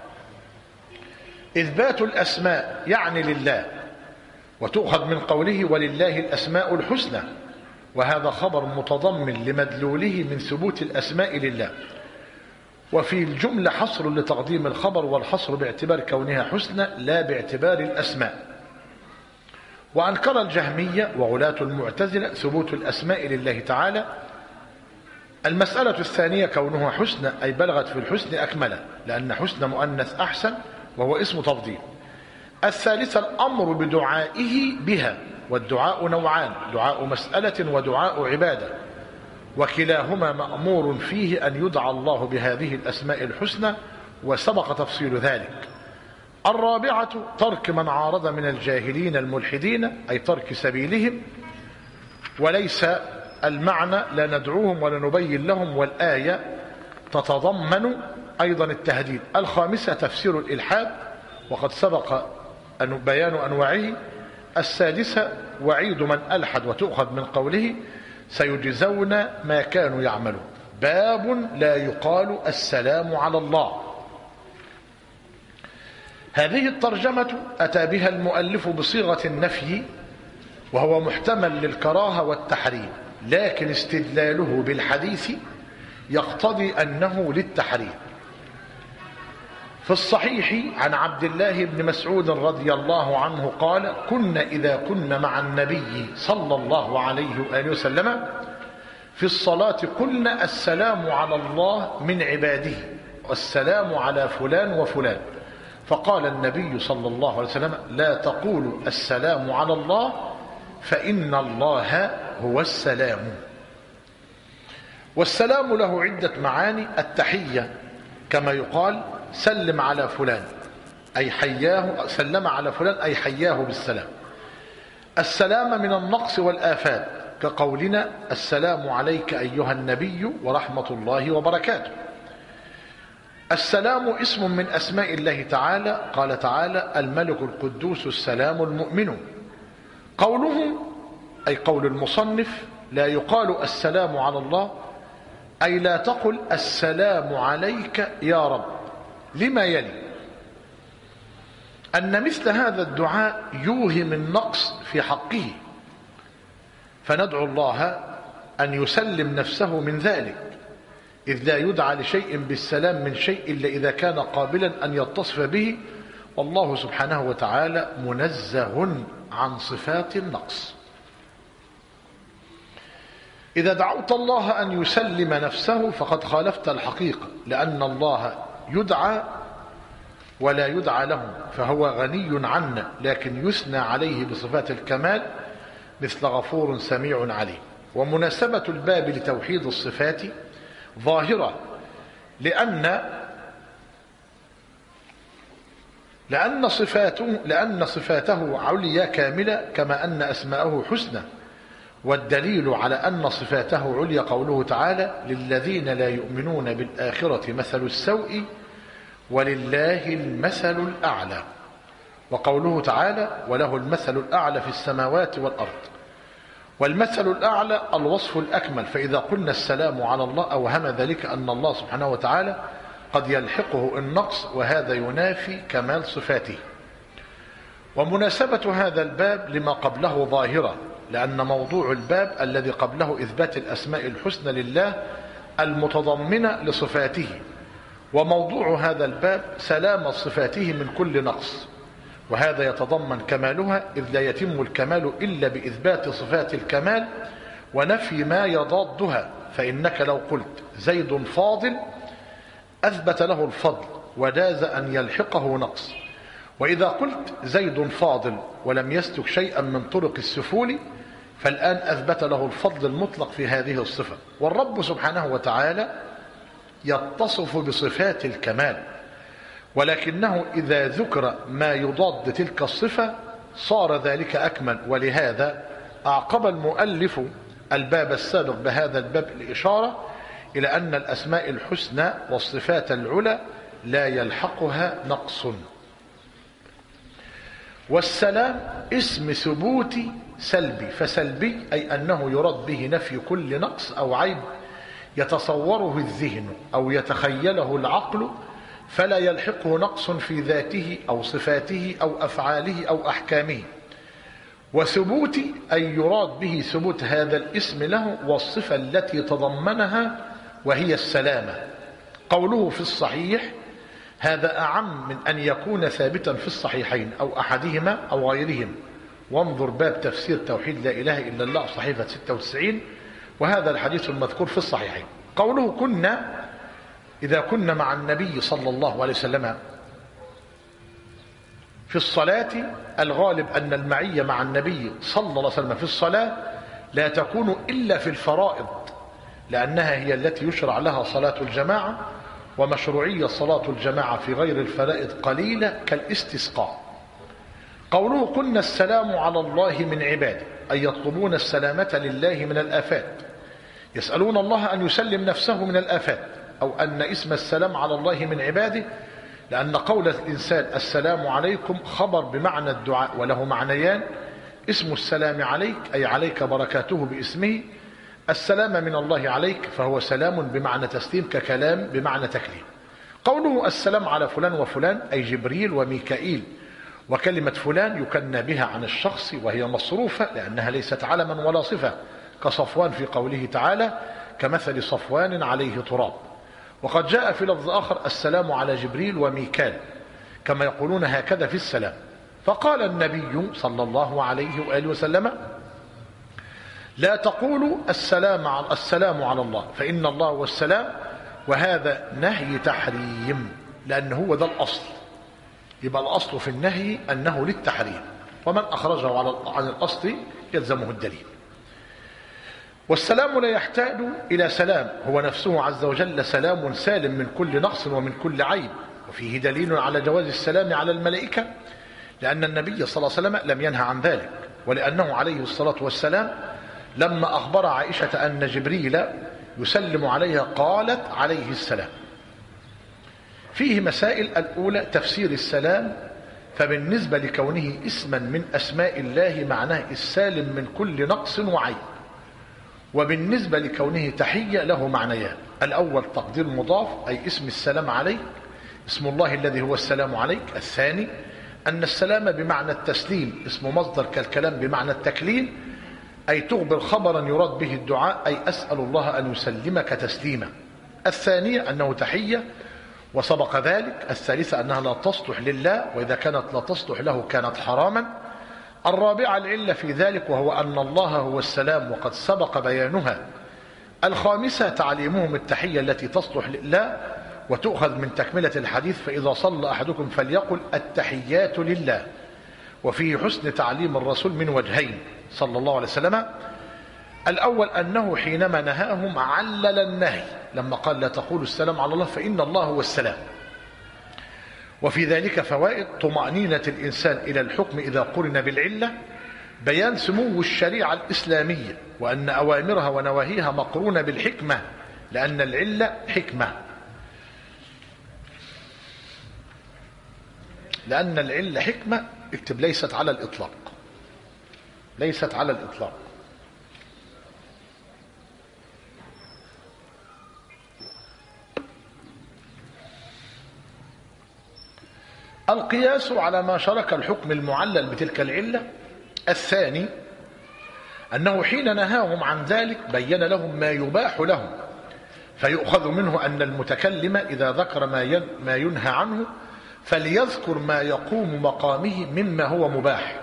إثبات الأسماء يعني لله، وتؤخذ من قوله: ولله الأسماء الحسنى، وهذا خبر متضمن لمدلوله من ثبوت الأسماء لله. وفي الجملة حصر لتقديم الخبر، والحصر باعتبار كونها حسنى لا باعتبار الأسماء. وأنكر الجهمية وغلاة المعتزلة ثبوت الأسماء لله تعالى. المسألة الثانية: كونها حسنى أي بلغت في الحسن أكمله، لأن حسن مؤنث أحسن وهو اسم تفضيل. الثالثة: الأمر بدعائه بها، والدعاء نوعان: دعاء مسألة ودعاء عبادة، وكلاهما مأمور فيه أن يدعى الله بهذه الأسماء الحسنى، وسبق تفصيل ذلك. الرابعة: ترك من عارض من الجاهلين الملحدين، أي ترك سبيلهم، وليس المعنى لا ندعوهم ولا نبين لهم، والآية تتضمن أيضا التهديد. الخامسة: تفسير الإلحاد، وقد سبق بيان أنواعه. السادسة: وعيد من ألحد، وتؤخذ من قوله: سيجزون ما كانوا يعملون. باب لا يقال السلام على الله. هذه الترجمة أتى بها المؤلف بصيغة النفي، وهو محتمل للكراهة والتحريم، لكن استدلاله بالحديث يقتضي أنه للتحريم. في الصحيح عن عبد الله بن مسعود رضي الله عنه قال: كنا إذا كنا مع النبي صلى الله عليه وآله وسلم في الصلاة قلنا: السلام على الله من عباده، والسلام على فلان وفلان. فقال النبي صلى الله عليه وسلم: لا تقولوا السلام على الله، فإن الله هو السلام. والسلام له عدة معاني: التحية، كما يقال سلم على فلان أي حياه، سلم على فلان أي حياه بالسلام. السلام من النقص والآفات، كقولنا: السلام عليك أيها النبي ورحمة الله وبركاته. السلام اسم من أسماء الله تعالى، قال تعالى: الملك القدوس السلام المؤمن. قوله أي قول المصنف: لا يقال السلام على الله، أي لا تقل السلام عليك يا رب، لما يلي: أن مثل هذا الدعاء يوهم النقص في حقه، فندعو الله أن يسلم نفسه من ذلك، إذ لا يدعى لشيء بالسلام من شيء إلا إذا كان قابلا أن يتصف به، والله سبحانه وتعالى منزه عن صفات النقص. إذا دعوت الله أن يسلم نفسه فقد خالفت الحقيقة، لأن الله يدعى ولا يدعى له، فهو غني عنا، لكن يثنى عليه بصفات الكمال مثل غفور سميع عليم. ومناسبة الباب لتوحيد الصفات ظاهرة، لأن صفاته عليا كاملة، كما أن أسماءه حسنى، والدليل على أن صفاته عليا قوله تعالى: للذين لا يؤمنون بالآخرة مثل السوء ولله المثل الأعلى. وقوله تعالى: وله المثل الأعلى في السماوات والأرض. والمثل الأعلى الوصف الأكمل، فإذا قلنا السلام على الله أوهم ذلك أن الله سبحانه وتعالى قد يلحقه النقص، وهذا ينافي كمال صفاته. ومناسبة هذا الباب لما قبله ظاهرة، لأن موضوع الباب الذي قبله إثبات الأسماء الحسنى لله المتضمنة لصفاته، وموضوع هذا الباب سلامة صفاته من كل نقص، وهذا يتضمن كمالها، إذ لا يتم الكمال إلا بإثبات صفات الكمال ونفي ما يضادها. فإنك لو قلت زيد فاضل أثبت له الفضل وجاز أن يلحقه نقص، وإذا قلت زيد فاضل ولم يسلك شيئا من طرق السفول فالآن أثبت له الفضل المطلق في هذه الصفة. والرب سبحانه وتعالى يتصف بصفات الكمال، ولكنه إذا ذكر ما يضاد تلك الصفة صار ذلك أكمل. ولهذا أعقب المؤلف الباب السابق بهذا الباب الإشارة إلى أن الأسماء الحسنى والصفات العلى لا يلحقها نقص. والسلام اسم ثبوتي سلبي، فسلبي أي أنه يراد به نفي كل نقص أو عيب يتصوره الذهن أو يتخيله العقل، فلا يلحقه نقص في ذاته أو صفاته أو أفعاله أو أحكامه. وثبوتي أي يراد به ثبوت هذا الاسم له والصفة التي تضمنها وهي السلامة. قوله في الصحيح هذا أعم من أن يكون ثابتا في الصحيحين أو أحدهما أو غيرهم. وانظر باب تفسير توحيد لا إله إلا الله صحيفة 96، وهذا الحديث المذكور في الصحيحين. قوله كنا، إذا كنا مع النبي صلى الله عليه وسلم في الصلاة، الغالب أن المعية مع النبي صلى الله عليه وسلم في الصلاة لا تكون إلا في الفرائض، لأنها هي التي يشرع لها صلاة الجماعة، ومشروعية صلاة الجماعة في غير الفرائض قليلة كالاستسقاء. قوله كنا السلام على الله من عباده، أي يطلبون السلامة لله من الآفات، يسألون الله أن يسلم نفسه من الآفات، أو أن اسم السلام على الله من عباده، لأن قول الإنسان السلام عليكم خبر بمعنى الدعاء، وله معنيان: اسم السلام عليك أي عليك بركاته باسمه، السلام من الله عليك فهو سلام بمعنى تسليم ككلام بمعنى تكليم. قوله السلام على فلان وفلان أي جبريل وميكائيل، وكلمة فلان يكنى بها عن الشخص وهي مصروفة لأنها ليست علما ولا صفة، كصفوان في قوله تعالى كمثل صفوان عليه تراب. وقد جاء في لفظ آخر السلام على جبريل وميكال، كما يقولون هكذا في السلام. فقال النبي صلى الله عليه وآله وسلم: لا تقولوا السلام على الله فإن الله هو السلام، وهذا نهي تحريم، لأنه هو ذا الأصل. يبقى الأصل في النهي أنه للتحريم، ومن أخرجه عن الأصل يلزمه الدليل. والسلام لا يحتاج إلى سلام، هو نفسه عز وجل سلام سالم من كل نقص ومن كل عيب. وفيه دليل على جواز السلام على الملائكة، لأن النبي صلى الله عليه وسلم لم ينهى عن ذلك، ولأنه عليه الصلاة والسلام لما أخبر عائشة أن جبريل يسلم عليها قالت عليه السلام. فيه مسائل: الأولى تفسير السلام، فبالنسبة لكونه اسما من أسماء الله معناه السالم من كل نقص وعيب، وبالنسبة لكونه تحية له معنيان: الأول تقدير مضاف أي اسم السلام عليك، اسم الله الذي هو السلام عليك. الثاني أن السلام بمعنى التسليم، اسم مصدر كالكلام بمعنى التكليم، أي تخبر خبرا يراد به الدعاء، أي أسأل الله أن يسلمك تسليما. الثانية أنه تحية، وسبق ذلك. الثالثة أنها لا تصلح لله، وإذا كانت لا تصلح له كانت حراما. الرابعة العلة في ذلك، وهو أن الله هو السلام، وقد سبق بيانها. الخامسة تعليمهم التحية التي تصلح لله، وتؤخذ من تكملة الحديث: فإذا صلى أحدكم فليقل التحيات لله. وفيه حسن تعليم الرسول من وجهين صلى الله عليه وسلم: الأول أنه حينما نهاهم علل النهي، لما قال لا تقولوا السلام على الله فإن الله هو السلام. وفي ذلك فوائد: طمأنينة الإنسان إلى الحكم إذا قرن بالعلة، بيان سمو الشريعة الإسلامية وأن أوامرها ونواهيها مقرونة بالحكمة، لأن العلة حكمة، لأن العلة حكمة. اكتب ليست على الإطلاق، ليست على الإطلاق. القياس على ما شرك الحكم المعلل بتلك العلة. الثاني أنه حين نهاهم عن ذلك بين لهم ما يباح لهم، فيؤخذ منه أن المتكلم إذا ذكر ما ينهى عنه فليذكر ما يقوم مقامه مما هو مباح.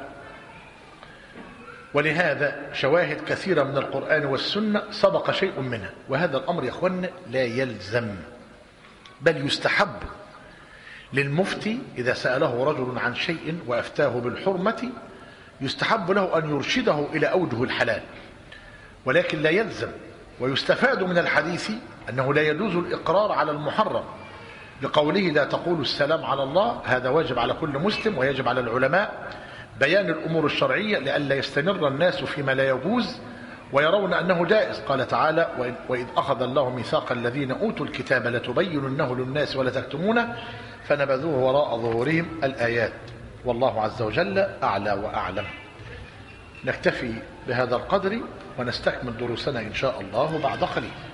ولهذا شواهد كثيرة من القرآن والسنة سبق شيء منها. وهذا الأمر يا أخوانا لا يلزم، بل يستحب للمفتي إذا سأله رجل عن شيء وأفتاه بالحرمة يستحب له أن يرشده إلى أوجه الحلال، ولكن لا يلزم. ويستفاد من الحديث أنه لا يجوز الإقرار على المحرم، لقوله لا تقولوا السلام على الله. هذا واجب على كل مسلم، ويجب على العلماء بيان الأمور الشرعية لئلا يستمر الناس فيما لا يجوز ويرون أنه جائز. قال تعالى وإذ أخذ الله ميثاق الذين أوتوا الكتاب لتبيننه للناس ولا تكتمونه فنبذوه وراء ظهورهم. الآيات. والله عز وجل أعلى وأعلم. نكتفي بهذا القدر ونستكمل دروسنا إن شاء الله بعد قليل.